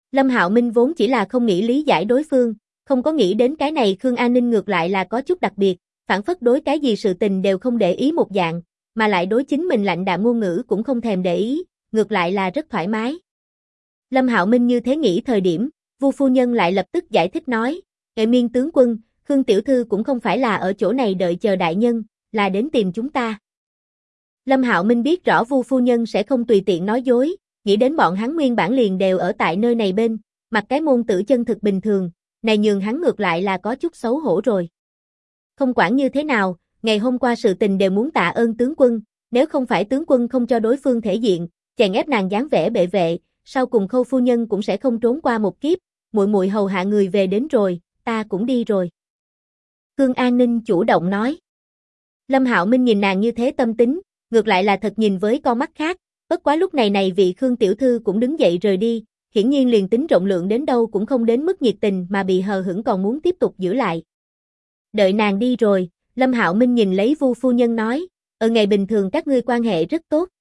Lâm Hạo Minh vốn chỉ là không nghĩ lý giải đối phương, không có nghĩ đến cái này Khương An Ninh ngược lại là có chút đặc biệt, phản phất đối cái gì sự tình đều không để ý một dạng, mà lại đối chính mình lạnh đạm ngôn ngữ cũng không thèm để ý, ngược lại là rất thoải mái. Lâm Hạo Minh như thế nghĩ thời điểm, Vu phu nhân lại lập tức giải thích nói, Miên tướng quân, Khương tiểu thư cũng không phải là ở chỗ này đợi chờ đại nhân, là đến tìm chúng ta. Lâm Hạo Minh biết rõ Vu phu nhân sẽ không tùy tiện nói dối, nghĩ đến bọn hắn nguyên bản liền đều ở tại nơi này bên, mặc cái môn tử chân thực bình thường, này nhường hắn ngược lại là có chút xấu hổ rồi. Không quản như thế nào, ngày hôm qua sự tình đều muốn tạ ơn tướng quân, nếu không phải tướng quân không cho đối phương thể diện, chèn ép nàng dáng vẻ bệ vệ, sau cùng Khâu phu nhân cũng sẽ không trốn qua một kiếp, muội muội hầu hạ người về đến rồi, ta cũng đi rồi. Khương An Ninh chủ động nói. Lâm Hạo Minh nhìn nàng như thế tâm tính, ngược lại là thật nhìn với con mắt khác, bất quá lúc này vị Khương tiểu thư cũng đứng dậy rời đi, hiển nhiên liền tính rộng lượng đến đâu cũng không đến mức nhiệt tình mà bị hờ hững còn muốn tiếp tục giữ lại. Đợi nàng đi rồi, Lâm Hạo Minh nhìn lấy Vu phu nhân nói, ở ngày bình thường các ngươi quan hệ rất tốt.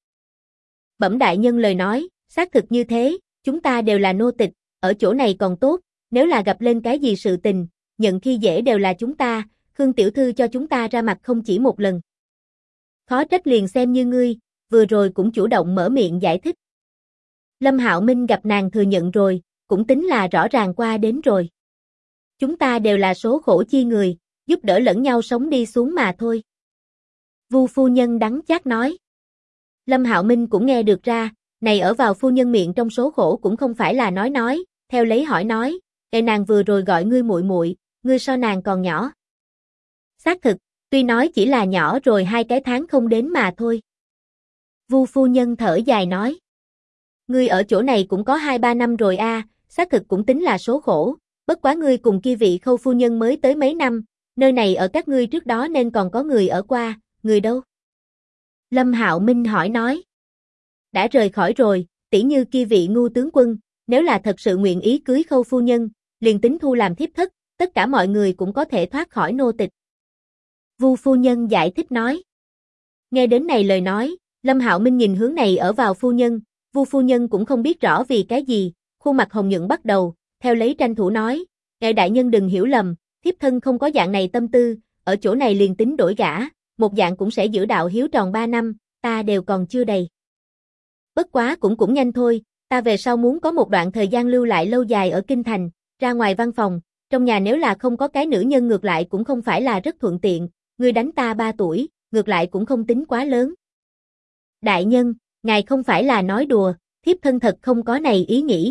Bẩm đại nhân lời nói, xác thực như thế, chúng ta đều là nô tịch, ở chỗ này còn tốt, nếu là gặp lên cái gì sự tình, nhận khi dễ đều là chúng ta, Khương tiểu thư cho chúng ta ra mặt không chỉ một lần. Khó trách liền xem như ngươi, vừa rồi cũng chủ động mở miệng giải thích. Lâm Hạo Minh gặp nàng thừa nhận rồi, cũng tính là rõ ràng qua đến rồi. Chúng ta đều là số khổ chi người, giúp đỡ lẫn nhau sống đi xuống mà thôi. Vu phu nhân đắng chát nói. Lâm Hạo Minh cũng nghe được ra, này ở vào phu nhân miệng trong số khổ cũng không phải là nói, theo lấy hỏi nói, nàng vừa rồi gọi ngươi muội muội, ngươi so nàng còn nhỏ. Xác thực, tuy nói chỉ là nhỏ rồi 2 cái tháng không đến mà thôi. Vu phu nhân thở dài nói. Ngươi ở chỗ này cũng có 2-3 năm rồi a, xác thực cũng tính là số khổ, bất quá ngươi cùng kia vị Khâu phu nhân mới tới mấy năm, nơi này ở các ngươi trước đó nên còn có người ở qua, người đâu? Lâm Hạo Minh hỏi nói. Đã rời khỏi rồi, tỉ như kia vị ngu tướng quân, nếu là thật sự nguyện ý cưới Khâu phu nhân, liền tính thu làm thiếp thất, tất cả mọi người cũng có thể thoát khỏi nô tịch. Vu phu nhân giải thích nói. Nghe đến này lời nói, Lâm Hạo Minh nhìn hướng này ở vào phu nhân, Vu phu nhân cũng không biết rõ vì cái gì, khuôn mặt hồng nhuận bắt đầu, theo lấy tranh thủ nói, ngài đại nhân đừng hiểu lầm, thiếp thân không có dạng này tâm tư, ở chỗ này liền tính đổi gả, một dạng cũng sẽ giữ đạo hiếu tròn 3 năm, ta đều còn chưa đầy. Bất quá cũng nhanh thôi, ta về sau muốn có một đoạn thời gian lưu lại lâu dài ở kinh thành, ra ngoài văn phòng, trong nhà nếu là không có cái nữ nhân ngược lại cũng không phải là rất thuận tiện, ngươi đánh ta 3 tuổi, ngược lại cũng không tính quá lớn. Đại nhân, ngài không phải là nói đùa, thiếp thân thật không có này ý nghĩ.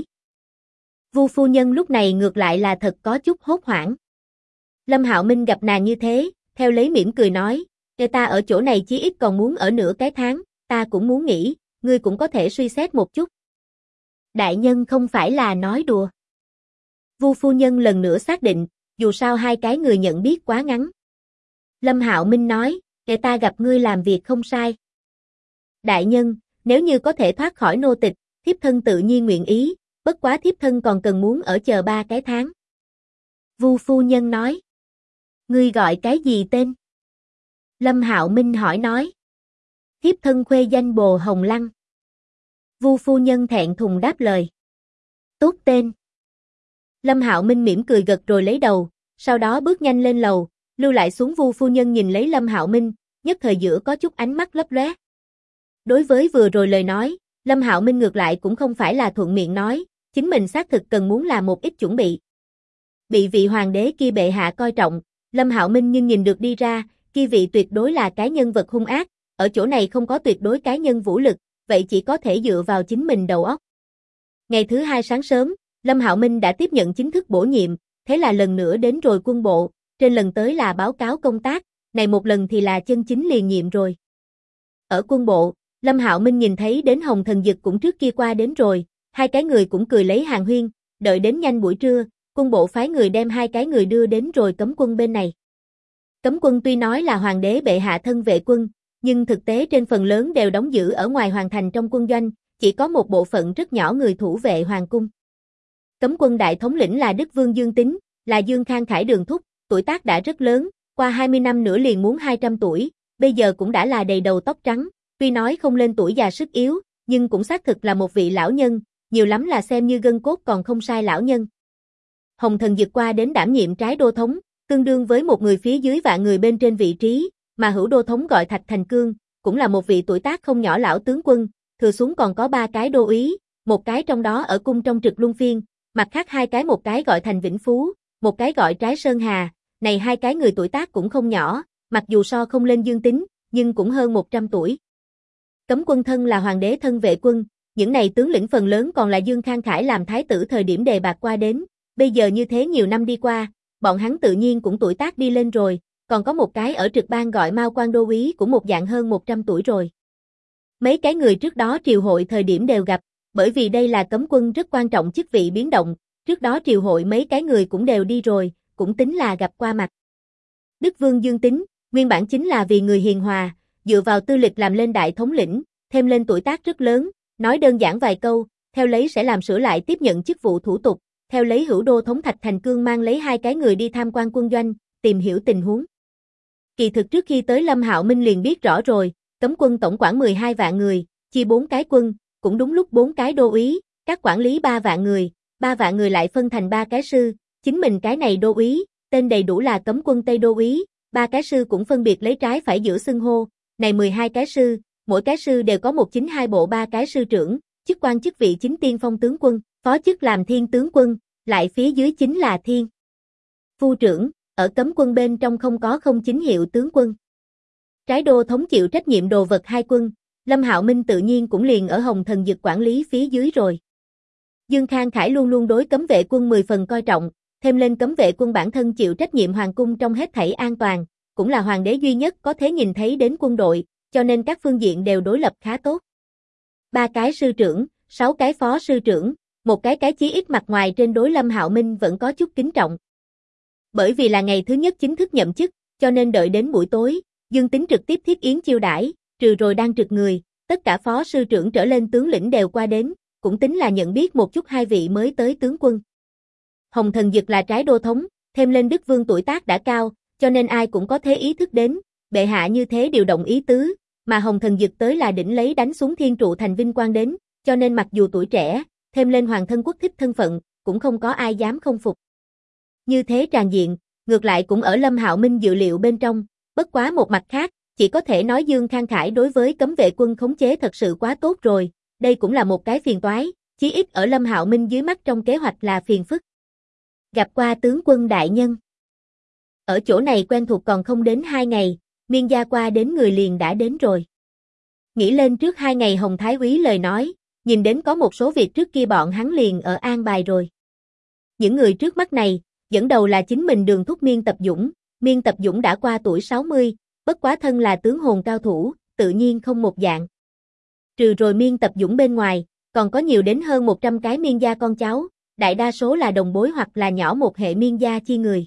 Vu phu nhân lúc này ngược lại là thật có chút hốt hoảng. Lâm Hạo Minh gặp nàng như thế, theo lấy mỉm cười nói, ta ở chỗ này chí ít còn muốn ở nửa cái tháng, ta cũng muốn nghỉ, ngươi cũng có thể suy xét một chút. Đại nhân không phải là nói đùa. Vu phu nhân lần nữa xác định, dù sao 2 cái người nhận biết quá ngắn. Lâm Hạo Minh nói, ta gặp ngươi làm việc không sai. Đại nhân, nếu như có thể thoát khỏi nô tịch, thiếp thân tự nhiên nguyện ý, bất quá thiếp thân còn cần muốn ở chờ 3 cái tháng. Vu phu nhân nói. Ngươi gọi cái gì tên? Lâm Hạo Minh hỏi nói. Thiếp thân khuê danh Bồ Hồng Lăng. Vu phu nhân thẹn thùng đáp lời. Tốt tên. Lâm Hạo Minh mỉm cười gật rồi lấy đầu, sau đó bước nhanh lên lầu, lưu lại xuống. Vu phu nhân nhìn lấy Lâm Hạo Minh, nhất thời giữa có chút ánh mắt lấp lóe. Đối với vừa rồi lời nói, Lâm Hạo Minh ngược lại cũng không phải là thuận miệng nói, chính mình xác thực cần muốn làm một ít chuẩn bị. Bị vị hoàng đế kia bệ hạ coi trọng, Lâm Hạo Minh nhưng nhìn được đi ra, kia vị tuyệt đối là cái nhân vật hung ác, ở chỗ này không có tuyệt đối cái nhân vũ lực, vậy chỉ có thể dựa vào chính mình đầu óc. Ngày thứ 2 sáng sớm, Lâm Hạo Minh đã tiếp nhận chính thức bổ nhiệm, thế là lần nữa đến rồi quân bộ, trên lần tới là báo cáo công tác, này một lần thì là chân chính liền nhiệm rồi. Ở quân bộ, Lâm Hạo Minh nhìn thấy đến Hồng Thần Dực cũng trước kia qua đến rồi, 2 cái người cũng cười lấy hàng huyên, đợi đến nhanh buổi trưa, quân bộ phái người đem 2 cái người đưa đến rồi cấm quân bên này. Cấm quân tuy nói là hoàng đế bệ hạ thân vệ quân, nhưng thực tế trên phần lớn đều đóng giữ ở ngoài hoàng thành trong quân doanh, chỉ có một bộ phận rất nhỏ người thủ vệ hoàng cung. Cấm quân đại thống lĩnh là Đức Vương Dương Tín, là Dương Khang Khải đường thúc, tuổi tác đã rất lớn, qua 20 năm nữa liền muốn 200 tuổi, bây giờ cũng đã là đầy đầu tóc trắng, tuy nói không lên tuổi già sức yếu, nhưng cũng xác thực là một vị lão nhân, nhiều lắm là xem như gân cốt còn không sai lão nhân. Hồng Thần Dực qua đến đảm nhiệm trái đô thống, tương đương với một người phía dưới vạn người bên trên vị trí, mà hữu đô thống gọi Thạch Thành Cương, cũng là một vị tuổi tác không nhỏ lão tướng quân, thừa xuống còn có 3 cái đô úy, một cái trong đó ở cung trong trực luân phiên, mặt khác 2 cái, một cái gọi Thành Vĩnh Phú, một cái gọi Trái Sơn Hà, này 2 cái người tuổi tác cũng không nhỏ, mặc dù so không lên Dương Tín, nhưng cũng hơn 100 tuổi. Cấm quân thân là hoàng đế thân vệ quân, những này tướng lĩnh phần lớn còn là Dương Khang Khải làm thái tử thời điểm đề bạt qua đến, bây giờ như thế nhiều năm đi qua, bọn hắn tự nhiên cũng tuổi tác đi lên rồi, còn có một cái ở trực ban gọi Mao Quan đô úy cũng một dạng hơn 100 tuổi rồi. Mấy cái người trước đó triều hội thời điểm đều gặp, bởi vì đây là cấm quân rất quan trọng chức vị biến động, trước đó triều hội mấy cái người cũng đều đi rồi, cũng tính là gặp qua mặt. Đức Vương Dương Tín, nguyên bản chính là vì người hiền hòa, dựa vào tư lịch làm lên đại thống lĩnh, thêm lên tuổi tác rất lớn, nói đơn giản vài câu, theo lấy sẽ làm sửa lại tiếp nhận chức vụ thủ tục, theo lấy hữu đô thống Thạch Thành Cương mang lấy 2 cái người đi tham quan quân doanh, tìm hiểu tình huống. Kỳ thực trước khi tới Lâm Hạo Minh liền biết rõ rồi, cấm quân tổng quản 12 vạn người, chia 4 cái quân, cũng đúng lúc 4 cái đô úy, các quản lý 3 vạn người, 3 vạn người lại phân thành 3 cái sư, chính mình cái này đô úy, tên đầy đủ là cấm quân Tây đô úy, 3 cái sư cũng phân biệt lấy trái phải giữa xưng hô, này 12 cái sư, mỗi cái sư đều có một chính hai bộ 3 cái sư trưởng, chức quan chức vị chính tiên phong tướng quân, phó chức làm thiên tướng quân, lại phía dưới chính là thiên phu trưởng, ở cấm quân bên trong không có không chính hiệu tướng quân. Trái đô thống chịu trách nhiệm đồ vật 2 quân, Lâm Hạo Minh tự nhiên cũng liền ở Hồng Thần Dực quản lý phía dưới rồi. Dương Khang Khải luôn luôn đối cấm vệ quân 10 phần coi trọng, thêm lên cấm vệ quân bản thân chịu trách nhiệm hoàng cung trong hết thảy an toàn, cũng là hoàng đế duy nhất có thể nhìn thấy đến quân đội, cho nên các phương diện đều đối lập khá tốt. 3 cái sư trưởng, 6 cái phó sư trưởng, một cái chí ít mặt ngoài trên đối Lâm Hạo Minh vẫn có chút kính trọng. Bởi vì là ngày thứ nhất chính thức nhậm chức, cho nên đợi đến buổi tối, Dương Tín trực tiếp thiết yến chiêu đãi, trừ rồi đang trực người, tất cả phó sư trưởng trở lên tướng lĩnh đều qua đến, cũng tính là nhận biết một chút 2 vị mới tới tướng quân. Hồng Thần Dực là trái đô thống, thêm lên Đức Vương tuổi tác đã cao, cho nên ai cũng có thế ý thức đến, bệ hạ như thế điều động ý tứ, mà Hồng Thần Dực tới là đỉnh lấy đánh xuống thiên trụ thành vinh quang đến, cho nên mặc dù tuổi trẻ, thêm lên hoàng thân quốc thích thân phận, cũng không có ai dám không phục. Như thế tràn diện, ngược lại cũng ở Lâm Hạo Minh dự liệu bên trong, bất quá một mặt khác, chỉ có thể nói Dương Khang Khải đối với cấm vệ quân khống chế thật sự quá tốt rồi, đây cũng là một cái phiền toái, chí ít ở Lâm Hạo Minh dưới mắt trong kế hoạch là phiền phức. Gặp qua tướng quân đại nhân. Ở chỗ này quen thuộc còn không đến 2 ngày, Miên gia qua đến người liền đã đến rồi. Nghĩ lên trước 2 ngày Hồng Thái úy lời nói, nhìn đến có một số việc trước kia bọn hắn liền ở an bài rồi. Những người trước mắt này, dẫn đầu là chính mình Đường thúc Miên Tập Dũng, Miên Tập Dũng đã qua tuổi 60, bất quá thân là tướng hồn cao thủ, tự nhiên không một dạng. Trừ rồi Miên Tập Dũng bên ngoài, còn có nhiều đến hơn 100 cái Miên gia con cháu, đại đa số là đồng bối hoặc là nhỏ một hệ Miên gia chi người.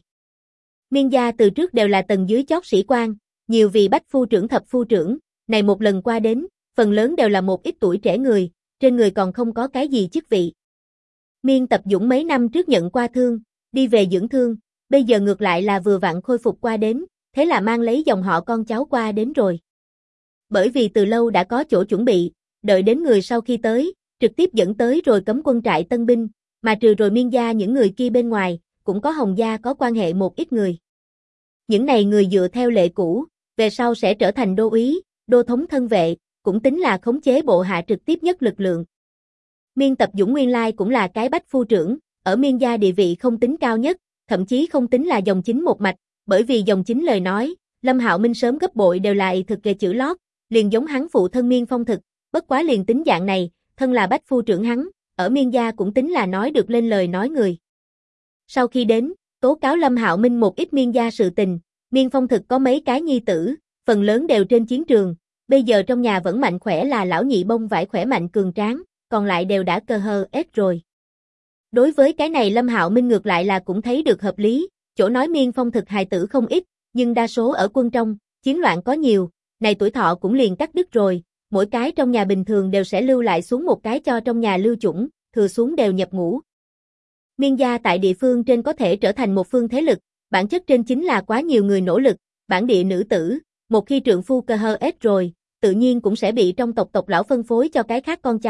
Miên gia từ trước đều là tầng dưới chót sĩ quan, nhiều vì bách phu trưởng thập phu trưởng, này một lần qua đến, phần lớn đều là một ít tuổi trẻ người, trên người còn không có cái gì chức vị. Miên Tập Dũng mấy năm trước nhận qua thương, đi về dưỡng thương, bây giờ ngược lại là vừa vặn khôi phục qua đến, thế là mang lấy dòng họ con cháu qua đến rồi. Bởi vì từ lâu đã có chỗ chuẩn bị, đợi đến người sau khi tới, trực tiếp dẫn tới rồi cấm quân trại tân binh, mà trừ rồi Miên gia những người kia bên ngoài, cũng có Hồng gia có quan hệ một ít người. Những này người dựa theo lệ cũ, về sau sẽ trở thành đô úy, đô thống thân vệ, cũng tính là khống chế bộ hạ trực tiếp nhất lực lượng. Miên Tập Dũng nguyên lai cũng là cái bách phu trưởng, ở Miên gia địa vị không tính cao nhất, thậm chí không tính là dòng chính một mạch, bởi vì dòng chính lời nói, Lâm Hạo Minh sớm gấp bội đều là thực kề chữ lót, liền giống hắn phụ thân Miên Phong Thực, bất quá liền tính dạng này, thân là bách phu trưởng hắn, ở Miên gia cũng tính là nói được lên lời nói người. Sau khi đến, tố cáo Lâm Hạo Minh một ít Miên gia sự tình, Miên Phong Thực có mấy cái nhi tử, phần lớn đều trên chiến trường, bây giờ trong nhà vẫn mạnh khỏe là lão nhị bông vải khỏe mạnh cường tráng, còn lại đều đã cơ hơ ết rồi. Đối với cái này Lâm Hạo Minh ngược lại là cũng thấy được hợp lý, chỗ nói Miên Phong Thực hài tử không ít, nhưng đa số ở quân trong, chiến loạn có nhiều, này tuổi thọ cũng liền cắt đứt rồi, mỗi cái trong nhà bình thường đều sẽ lưu lại xuống một cái cho trong nhà lưu chủng, thừa xuống đều nhập ngũ. Miên gia tại địa phương trên có thể trở thành một phương thế lực, bản chất trên chính là quá nhiều người nỗ lực, bản địa nữ tử, một khi trượng phu cơ hơ ết rồi, tự nhiên cũng sẽ bị trong tộc lão phân phối cho cái khác con cháu,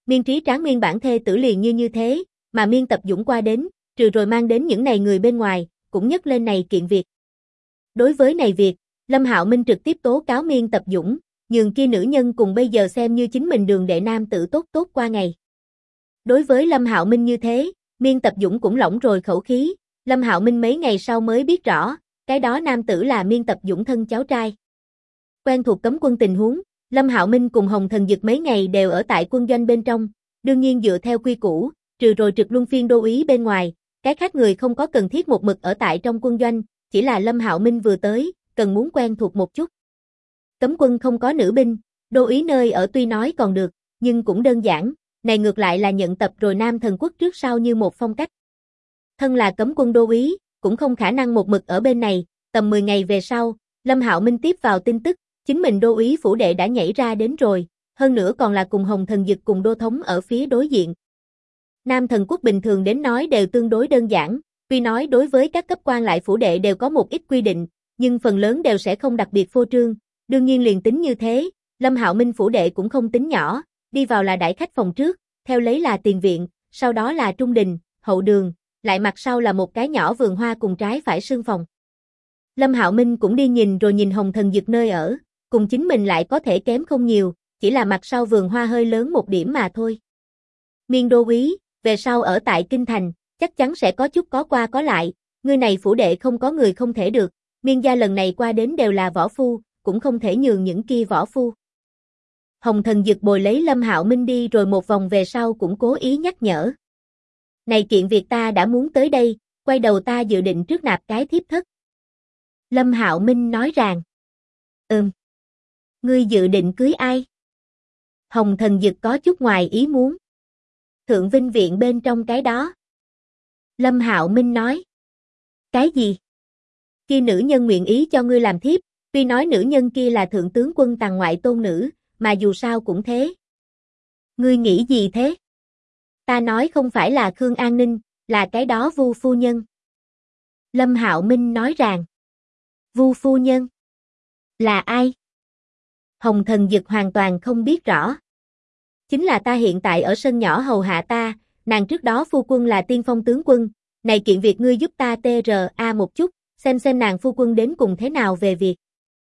Miên Trí Tráng nguyên bản thê tử liền như thế, mà Miên Tập Dũng qua đến, trừ rồi mang đến những này người bên ngoài, cũng nhấc lên này kiện việc. Đối với này việc, Lâm Hạo Minh trực tiếp tố cáo Miên Tập Dũng, nhường kia nữ nhân cùng bây giờ xem như chính mình đường đệ nam tử tốt qua ngày. Đối với Lâm Hạo Minh như thế, Miên Tập Dũng cũng lỏng rồi khẩu khí, Lâm Hạo Minh mấy ngày sau mới biết rõ, cái đó nam tử là Miên Tập Dũng thân cháu trai. Quen thuộc cấm quân tình huống, Lâm Hạo Minh cùng Hồng Thần Dực mấy ngày đều ở tại quân doanh bên trong, đương nhiên dựa theo quy củ, trừ rồi trực luân phiên đô úy bên ngoài, cái khác người không có cần thiết một mực ở tại trong quân doanh, chỉ là Lâm Hạo Minh vừa tới, cần muốn quen thuộc một chút. Cấm quân không có nữ binh, đô úy nơi ở tuy nói còn được, nhưng cũng đơn giản, này ngược lại là nhận tập rồi Nam Thần Quốc trước sau như một phong cách. Thân là cấm quân đô úy, cũng không khả năng một mực ở bên này, tầm 10 ngày về sau, Lâm Hạo Minh tiếp vào tin tức, chính mình đô úy phủ đệ đã nhảy ra đến rồi, hơn nữa còn là cùng Hồng Thần Dực cùng đô thống ở phía đối diện. Nam Thần Quốc bình thường đến nói đều tương đối đơn giản, tuy nói đối với các cấp quan lại phủ đệ đều có một ít quy định, nhưng phần lớn đều sẽ không đặc biệt phô trương, đương nhiên liền tính như thế, Lâm Hạo Minh phủ đệ cũng không tính nhỏ, đi vào là đại khách phòng trước, theo lấy là tiền viện, sau đó là trung đình, hậu đường, lại mặt sau là một cái nhỏ vườn hoa cùng trái phải sương phòng. Lâm Hạo Minh cũng đi nhìn rồi nhìn Hồng Thần Dực nơi ở, cùng chính mình lại có thể kém không nhiều, chỉ là mặt sau vườn hoa hơi lớn một điểm mà thôi. Miên đô úy, về sau ở tại Kinh Thành, chắc chắn sẽ có chút có qua có lại, ngươi này phủ đệ không có người không thể được, Miên gia lần này qua đến đều là võ phu, cũng không thể nhường những kia võ phu. Hồng Thần Dực bồi lấy Lâm Hạo Minh đi rồi một vòng về sau cũng cố ý nhắc nhở. Này kiện việc ta đã muốn tới đây, quay đầu ta dự định trước nạp cái thiếp thất. Lâm Hạo Minh nói rằng. Ngươi dự định cưới ai? Hồng Thần Dực có chút ngoài ý muốn. Thượng Vinh Viện bên trong cái đó. Lâm Hạo Minh nói. Cái gì? Kia nữ nhân nguyện ý cho ngươi làm thiếp, tuy nói nữ nhân kia là thượng tướng quân Tằng ngoại tôn nữ, mà dù sao cũng thế. Ngươi nghĩ gì thế? Ta nói không phải là Khương An Ninh, là cái đó Vu phu nhân. Lâm Hạo Minh nói rằng. Vu phu nhân? Là ai? Hồng Thần Dực hoàn toàn không biết rõ. Chính là ta hiện tại ở sân nhỏ hầu hạ ta, nàng trước đó phu quân là tiên phong tướng quân, này kiện việc ngươi giúp ta TRA một chút, xem nàng phu quân đến cùng thế nào về việc.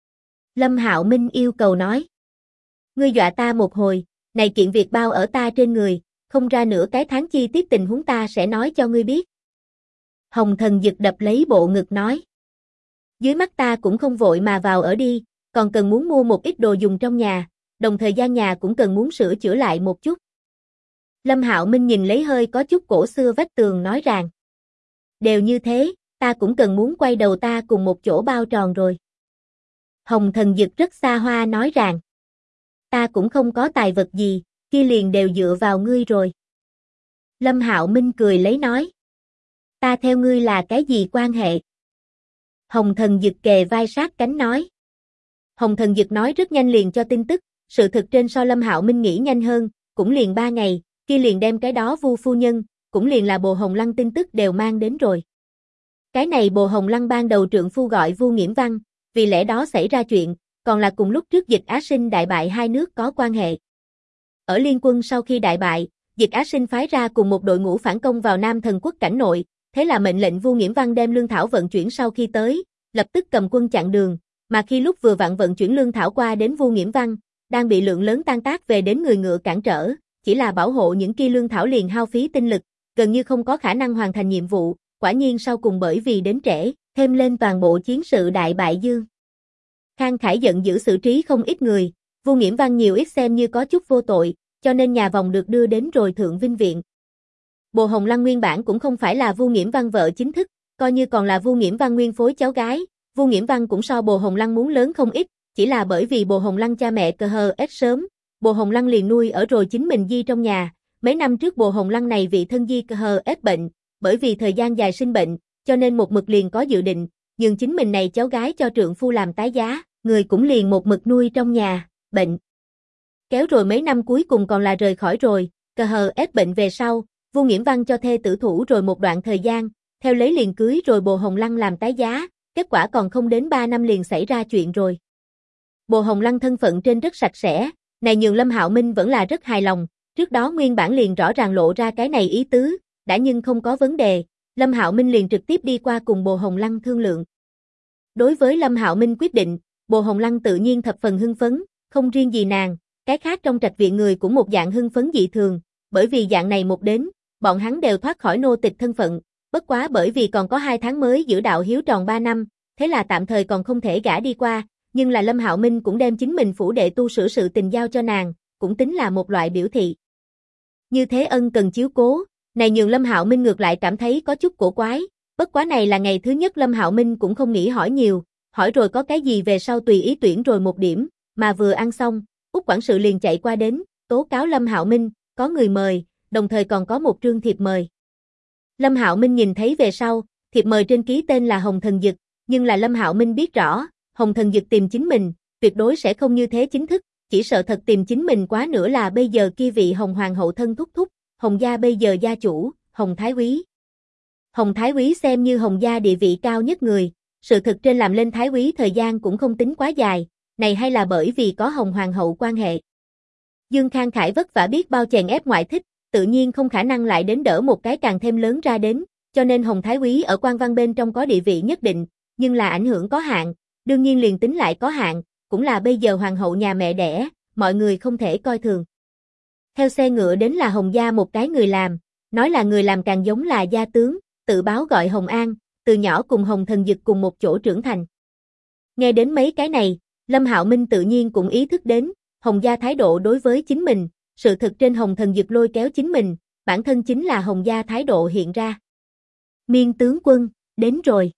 Lâm Hạo Minh yêu cầu nói. Ngươi dọa ta một hồi, này kiện việc bao ở ta trên người, không ra nửa cái tháng chi tiết tình huống ta sẽ nói cho ngươi biết. Hồng Thần Dực đập lấy bộ ngực nói. Dưới mắt ta cũng không vội mà vào ở đi, còn cần muốn mua một ít đồ dùng trong nhà, đồng thời gian nhà cũng cần muốn sửa chữa lại một chút. Lâm Hạo Minh nhìn lấy hơi có chút cổ xưa vách tường nói rằng. Đều như thế, ta cũng cần muốn quay đầu ta cùng một chỗ bao tròn rồi. Hồng Thần Dực rất xa hoa nói rằng. Ta cũng không có tài vật gì, kia liền đều dựa vào ngươi rồi. Lâm Hạo Minh cười lấy nói. Ta theo ngươi là cái gì quan hệ? Hồng Thần Dực kề vai sát cánh nói. Hồng Thần Dực nói rất nhanh liền cho tin tức, sự thực trên so Lâm Hạo Minh nghĩ nhanh hơn, cũng liền 3 ngày, kia liền đem cái đó Vu phu nhân, cũng liền là Bồ Hồng Lăng tin tức đều mang đến rồi. Cái này Bồ Hồng Lăng ban đầu trượng phu gọi Vu Nghiễm Văn, vì lẽ đó xảy ra chuyện, còn là cùng lúc trước Dịch Á Sinh đại bại hai nước có quan hệ. Ở liên quân sau khi đại bại, Dịch Á Sinh phái ra cùng một đội ngũ phản công vào Nam Thần Quốc cảnh nội, thế là mệnh lệnh Vu Nghiễm Văn đem lương thảo vận chuyển sau khi tới, lập tức cầm quân chặn đường, mà khi lúc vừa vặn vận chuyển lương thảo qua đến Vu Nghiễm Văn, đang bị lượng lớn tan tác về đến người ngựa cản trở, chỉ là bảo hộ những kia lương thảo liền hao phí tinh lực, gần như không có khả năng hoàn thành nhiệm vụ, quả nhiên sau cùng bởi vì đến trễ, thêm lên toàn bộ chiến sự đại bại dương. Khang Khải giận dữ xử trí không ít người, Vu Nghiễm Văn nhiều ít xem như có chút vô tội, cho nên nhà vòng được đưa đến rồi Thượng Vinh Viện. Bồ Hồng Lăng nguyên bản cũng không phải là Vu Nghiễm Văn vợ chính thức, coi như còn là Vu Nghiễm Văn nguyên phối cháu gái, Vu Nghiễm Văn cũng so Bồ Hồng Lăng muốn lớn không ít, chỉ là bởi vì Bồ Hồng Lăng cha mẹ cơ hờ ít sớm, Bồ Hồng Lăng liền nuôi ở rồi chính mình di trong nhà, mấy năm trước Bồ Hồng Lăng này vị thân di cơ hờ ít bệnh, bởi vì thời gian dài sinh bệnh, cho nên một mực liền có dự định, nhường chính mình này cháu gái cho trượng phu làm tái giá, người cũng liền một mực nuôi trong nhà, bệnh. Kéo rồi mấy năm cuối cùng còn là rời khỏi rồi, cơ hờ ít bệnh về sau, Vu Nghiễm Văn cho thê tử thủ rồi một đoạn thời gian, theo lấy liền cưới rồi Bồ Hồng Lăng làm tái giá, kết quả còn không đến 3 năm liền xảy ra chuyện rồi. Bồ Hồng Lăng thân phận trên rất sạch sẽ, này nhường Lâm Hạo Minh vẫn là rất hài lòng, Trước đó nguyên bản liền rõ ràng lộ ra cái này ý tứ, đã nhưng không có vấn đề, Lâm Hạo Minh liền trực tiếp đi qua cùng Bồ Hồng Lăng thương lượng. Đối với Lâm Hạo Minh quyết định, Bồ Hồng Lăng tự nhiên thập phần hưng phấn, không riêng gì nàng, cái khác trong trạch viện người cũng một dạng hưng phấn dị thường, bởi vì dạng này một đến, bọn hắn đều thoát khỏi nô tịch thân phận, bất quá bởi vì còn có 2 tháng mới giữ đạo hiếu tròn 3 năm, thế là tạm thời còn không thể gả đi qua, nhưng là Lâm Hạo Minh cũng đem chính mình phủ đệ tu sửa sự tình giao cho nàng, cũng tính là một loại biểu thị. Như thế ân cần chiếu cố, này nhường Lâm Hạo Minh ngược lại cảm thấy có chút cổ quái, bất quá này là ngày thứ nhất Lâm Hạo Minh cũng không nghĩ hỏi nhiều, hỏi rồi có cái gì về sau tùy ý tuyển rồi một điểm, mà vừa ăn xong, Úc quản sự liền chạy qua đến, tố cáo Lâm Hạo Minh, có người mời, đồng thời còn có một trương thiệp mời. Lâm Hạo Minh nhìn thấy về sau, thiệp mời trên ký tên là Hồng Thần Dực, nhưng là Lâm Hạo Minh biết rõ, Hồng Thần Dực tìm chính mình, tuyệt đối sẽ không như thế chính thức, chỉ sợ thật tìm chính mình quá nữa là bây giờ kia vị Hồng Hoàng hậu thân thúc thúc, Hồng gia bây giờ gia chủ, Hồng Thái Úy. Hồng Thái Úy xem như Hồng gia địa vị cao nhất người, sự thực trên làm lên Thái Úy thời gian cũng không tính quá dài, này hay là bởi vì có Hồng Hoàng hậu quan hệ. Dương Khang Khải vất vả biết bao chèn ép ngoại thích, tự nhiên không khả năng lại đến đỡ một cái càng thêm lớn ra đến, cho nên Hồng Thái Úy ở quan văn bên trong có địa vị nhất định, nhưng là ảnh hưởng có hạn, đương nhiên liền tính lại có hạn, cũng là bây giờ hoàng hậu nhà mẹ đẻ, mọi người không thể coi thường. Theo xe ngựa đến là Hồng gia một cái người làm, nói là người làm càng giống là gia tướng, tự báo gọi Hồng An, từ nhỏ cùng Hồng Thần Dực cùng một chỗ trưởng thành. Nghe đến mấy cái này, Lâm Hạo Minh tự nhiên cũng ý thức đến, Hồng gia thái độ đối với chính mình, sự thực trên Hồng Thần Dực lôi kéo chính mình, bản thân chính là Hồng gia thái độ hiện ra. Miên tướng quân, đến rồi.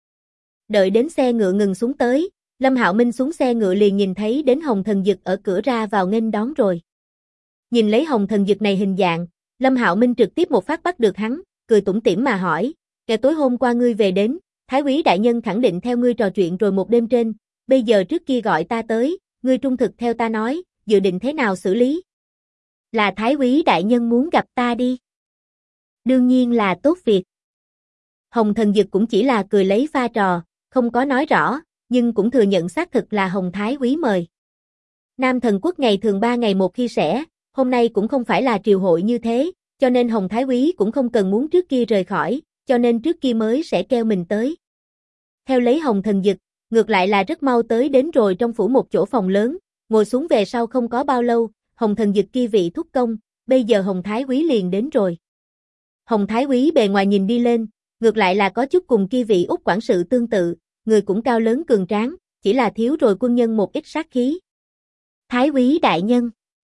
Đợi đến xe ngựa ngừng xuống tới, Lâm Hạo Minh xuống xe ngựa liền nhìn thấy đến Hồng Thần Dực ở cửa ra vào nghênh đón rồi. Nhìn lấy Hồng Thần Dực này hình dạng, Lâm Hạo Minh trực tiếp một phát bắt được hắn, cười tủm tỉm mà hỏi, "Kẻ tối hôm qua ngươi về đến, Thái Úy đại nhân khẳng định theo ngươi trò chuyện rồi một đêm trên, bây giờ trước kia gọi ta tới, ngươi trung thực theo ta nói, dự định thế nào xử lý?" "Là Thái Úy đại nhân muốn gặp ta đi." "Đương nhiên là tốt việc." Hồng Thần Dực cũng chỉ là cười lấy pha trò, không có nói rõ, nhưng cũng thừa nhận xác thực là Hồng Thái Úy mời. Nam Thần Quốc ngày thường 3 ngày một khi sẽ, hôm nay cũng không phải là triều hội như thế, cho nên Hồng Thái Úy cũng không cần muốn trước kia rời khỏi, cho nên trước kia mới sẽ kêu mình tới. Theo lấy Hồng Thần Dực, ngược lại là rất mau tới đến rồi trong phủ một chỗ phòng lớn, ngồi xuống về sau không có bao lâu, Hồng Thần Dực kia vị thúc công, bây giờ Hồng Thái Úy liền đến rồi. Hồng Thái Úy bề ngoài nhìn đi lên, ngược lại là có chút cùng kia vị Úc quản sự tương tự, người cũng cao lớn cường tráng, chỉ là thiếu rồi quân nhân một ít sát khí. "Thái Úy đại nhân."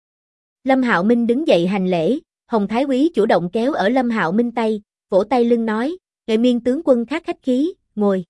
Lâm Hạo Minh đứng dậy hành lễ, Hồng Thái Úy chủ động kéo ở Lâm Hạo Minh tay, vỗ tay lưng nói, "Nghệ Miên tướng quân khác khách khí, ngồi."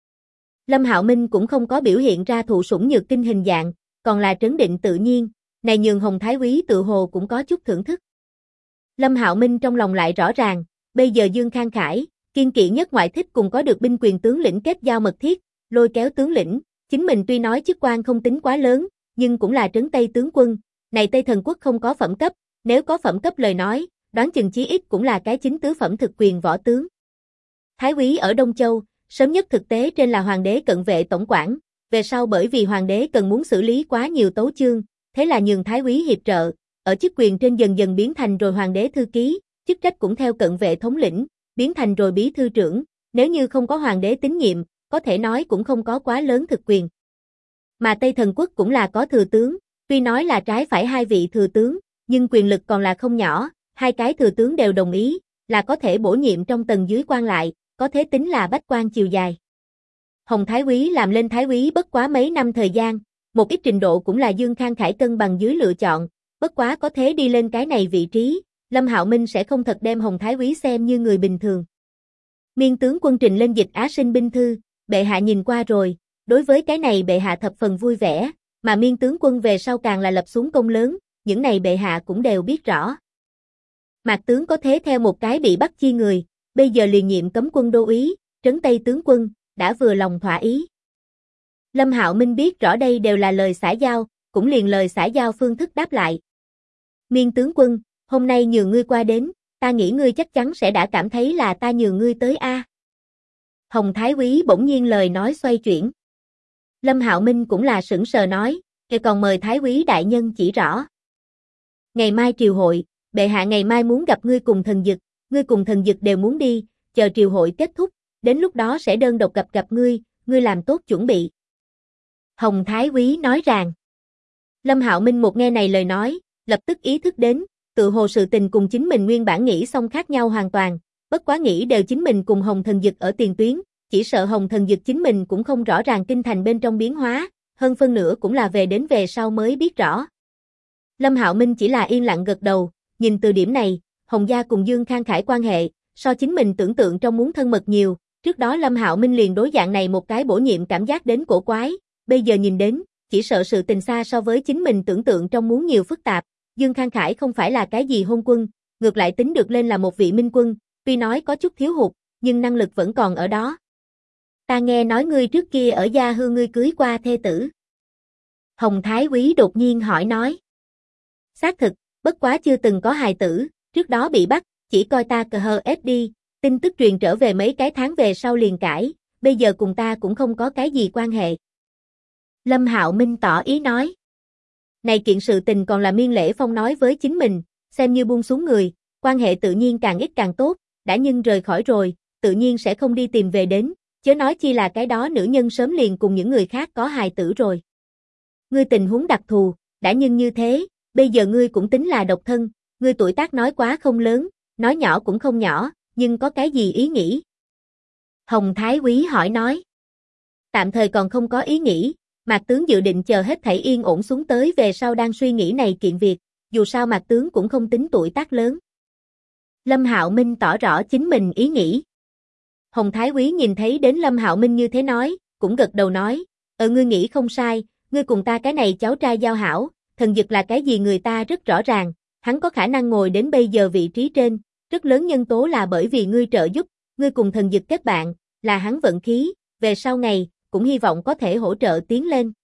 Lâm Hạo Minh cũng không có biểu hiện ra thụ sủng nhược kinh hình dạng, còn là trấn định tự nhiên, này nhường Hồng Thái Úy tự hồ cũng có chút thưởng thức. Lâm Hạo Minh trong lòng lại rõ ràng, bây giờ Dương Khang Khải, kiên kỵ nhất ngoại thích cùng có được binh quyền tướng lĩnh kết giao mật thiết, lôi kéo tướng lĩnh, chính mình tuy nói chức quan không tính quá lớn, nhưng cũng là trấn Tây tướng quân, này Tây Thần Quốc không có phẩm cấp, nếu có phẩm cấp lời nói, đoán chừng chí ít cũng là cái chính tứ phẩm thực quyền võ tướng. Thái Úy ở Đông Châu, sớm nhất thực tế trên là hoàng đế cận vệ tổng quản, về sau bởi vì hoàng đế cần muốn xử lý quá nhiều tấu chương, thế là nhường Thái Úy hiệp trợ, ở chức quyền trên dần dần biến thành rồi hoàng đế thư ký, chức trách cũng theo cận vệ thống lĩnh, biến thành rồi bí thư trưởng, nếu như không có hoàng đế tín nhiệm, có thể nói cũng không có quá lớn thực quyền. Mà Tây Thần Quốc cũng là có thừa tướng, tuy nói là trái phải 2 vị thừa tướng, nhưng quyền lực còn là không nhỏ, 2 cái thừa tướng đều đồng ý, là có thể bổ nhiệm trong tầng dưới quan lại, có thế tính là bách quan chiều dài. Hồng Thái Úy làm lên Thái Úy bất quá mấy năm thời gian, một ít trình độ cũng là Dương Khang Khải cân bằng dưới lựa chọn, bất quá có thế đi lên cái này vị trí, Lâm Hạo Minh sẽ không thật đem Hồng Thái Úy xem như người bình thường. Miên tướng quân trình lên Dịch Á Sinh binh thư, bệ hạ nhìn qua rồi, đối với cái này bệ hạ thập phần vui vẻ, mà Miên tướng quân về sau càng là lập xuống công lớn, những này bệ hạ cũng đều biết rõ. Mạc tướng có thế theo một cái bị bắt chi người, bây giờ liền nhiệm cấm quân đô úy, trấn Tây tướng quân, đã vừa lòng thỏa ý. Lâm Hạo Minh biết rõ đây đều là lời xã giao, cũng liền lời xã giao phương thức đáp lại. Miên tướng quân, hôm nay nhường ngươi qua đến, ta nghĩ ngươi chắc chắn sẽ đã cảm thấy là ta nhường ngươi tới a. Hồng Thái Úy bỗng nhiên lời nói xoay chuyển. Lâm Hạo Minh cũng là sững sờ nói, "Kẻ còn mời Thái Úy đại nhân chỉ rõ." Ngày mai triều hội, bệ hạ ngày mai muốn gặp ngươi cùng thần dực, ngươi cùng thần dực đều muốn đi, chờ triều hội kết thúc, đến lúc đó sẽ đơn độc gặp ngươi làm tốt chuẩn bị. Hồng Thái Úy nói rằng. Lâm Hạo Minh một nghe này lời nói, lập tức ý thức đến, tự hồ sự tình cùng chính mình nguyên bản nghĩ xong khác nhau hoàn toàn, bất quá nghĩ đều chính mình cùng Hồng Thần Dực ở tiền tuyến, chỉ sợ Hồng Thần Dực chính mình cũng không rõ ràng kinh thành bên trong biến hóa, hơn phân nửa cũng là về sau mới biết rõ. Lâm Hạo Minh chỉ là yên lặng gật đầu, nhìn từ điểm này, Hồng gia cùng Dương Khang Khải quan hệ, so chính mình tưởng tượng trong muốn thân mật nhiều, trước đó Lâm Hạo Minh liền đối dạng này một cái bổ nhiệm cảm giác đến cổ quái, bây giờ nhìn đến, chỉ sợ sự tình xa so với chính mình tưởng tượng trong muốn nhiều phức tạp, Dương Khang Khải không phải là cái gì hôn quân, ngược lại tính được lên là một vị minh quân, tuy nói có chút thiếu hụt, nhưng năng lực vẫn còn ở đó. Ta nghe nói ngươi trước kia ở Gia Hư ngươi cưới qua thê tử. Hồng Thái Úy đột nhiên hỏi nói. Xác thực, bất quá chưa từng có hài tử, trước đó bị bắt, chỉ coi ta cờ hờ ép đi, tin tức truyền trở về mấy cái tháng về sau liền cãi, bây giờ cùng ta cũng không có cái gì quan hệ. Lâm Hạo Minh tỏ ý nói. Này kiện sự tình còn là Miên Lễ Phong nói với chính mình, xem như buông xuống người, quan hệ tự nhiên càng ít càng tốt, đã nhưng rời khỏi rồi, tự nhiên sẽ không đi tìm về đến, chớ nói chi là cái đó nữ nhân sớm liền cùng những người khác có hài tử rồi. Ngươi tình huống đặc thù, đã nhưng như thế, bây giờ ngươi cũng tính là độc thân, ngươi tuổi tác nói quá không lớn, nói nhỏ cũng không nhỏ, nhưng có cái gì ý nghĩ? Hồng Thái Úy hỏi nói. Tạm thời còn không có ý nghĩ, Mạc tướng dự định chờ hết thảy yên ổn xuống tới về sau đang suy nghĩ này kiện việc, dù sao Mạc tướng cũng không tính tuổi tác lớn. Lâm Hạo Minh tỏ rõ chính mình ý nghĩ. Hồng Thái Úy nhìn thấy đến Lâm Hạo Minh như thế nói, cũng gật đầu nói, ngươi nghĩ không sai, ngươi cùng ta cái này cháu trai giao hảo, thần dực là cái gì người ta rất rõ ràng, hắn có khả năng ngồi đến bây giờ vị trí trên, rất lớn nhân tố là bởi vì ngươi trợ giúp, ngươi cùng thần dực kết bạn, là hắn vận khí, về sau ngày, cũng hy vọng có thể hỗ trợ tiến lên.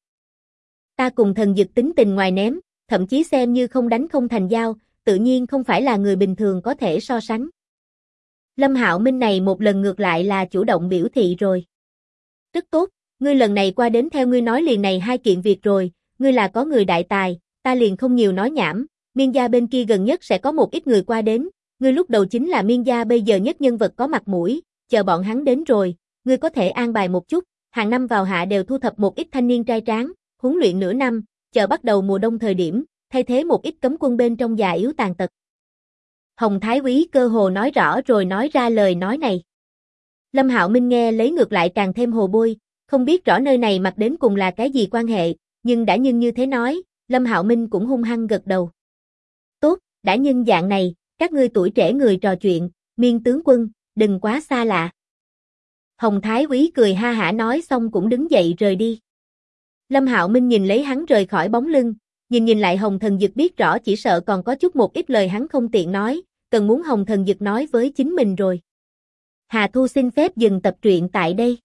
Ta cùng thần dực tính tình ngoài ném, thậm chí xem như không đánh không thành giao, tự nhiên không phải là người bình thường có thể so sánh. Lâm Hạo Minh này một lần ngược lại là chủ động biểu thị rồi. Rất tốt, ngươi lần này qua đến theo ngươi nói liền này hai kiện việc rồi, ngươi là có người đại tài, ta liền không nhiều nói nhảm, Miên gia bên kia gần nhất sẽ có một ít người qua đến, ngươi lúc đầu chính là Miên gia bây giờ nhất nhân vật có mặt mũi, chờ bọn hắn đến rồi, ngươi có thể an bài một chút, hàng năm vào hạ đều thu thập một ít thanh niên trai tráng, huấn luyện nửa năm, chờ bắt đầu mùa đông thời điểm, thay thế một ít cấm quân bên trong già yếu tàn tật. Hồng Thái Úy cơ hồ nói rõ rồi nói ra lời nói này. Lâm Hạo Minh nghe lấy ngược lại càng thêm hồ bôi, không biết rõ nơi này mặt đến cùng là cái gì quan hệ, nhưng đã nhưng như thế nói, Lâm Hạo Minh cũng hung hăng gật đầu. Tốt, đã nhưng dạng này, các ngươi tuổi trẻ người trò chuyện, Miên tướng quân, đừng quá xa lạ. Hồng Thái Úy cười ha hả nói xong cũng đứng dậy rời đi. Lâm Hạo Minh nhìn lấy hắn rời khỏi bóng lưng, nhìn lại Hồng Thần Dực biết rõ chỉ sợ còn có chút một ít lời hắn không tiện nói, cần muốn Hồng Thần Dực nói với chính mình rồi. Hà Thu xin phép dừng tập truyện tại đây.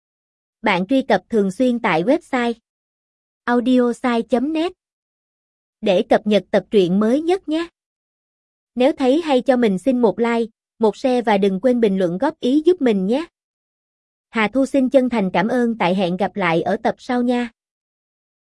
Bạn truy cập thường xuyên tại website audiosai.net để cập nhật tập truyện mới nhất nhé. Nếu thấy hay cho mình xin một like, một share và đừng quên bình luận góp ý giúp mình nhé. Hà Thu xin chân thành cảm ơn tại hẹn gặp lại ở tập sau nha.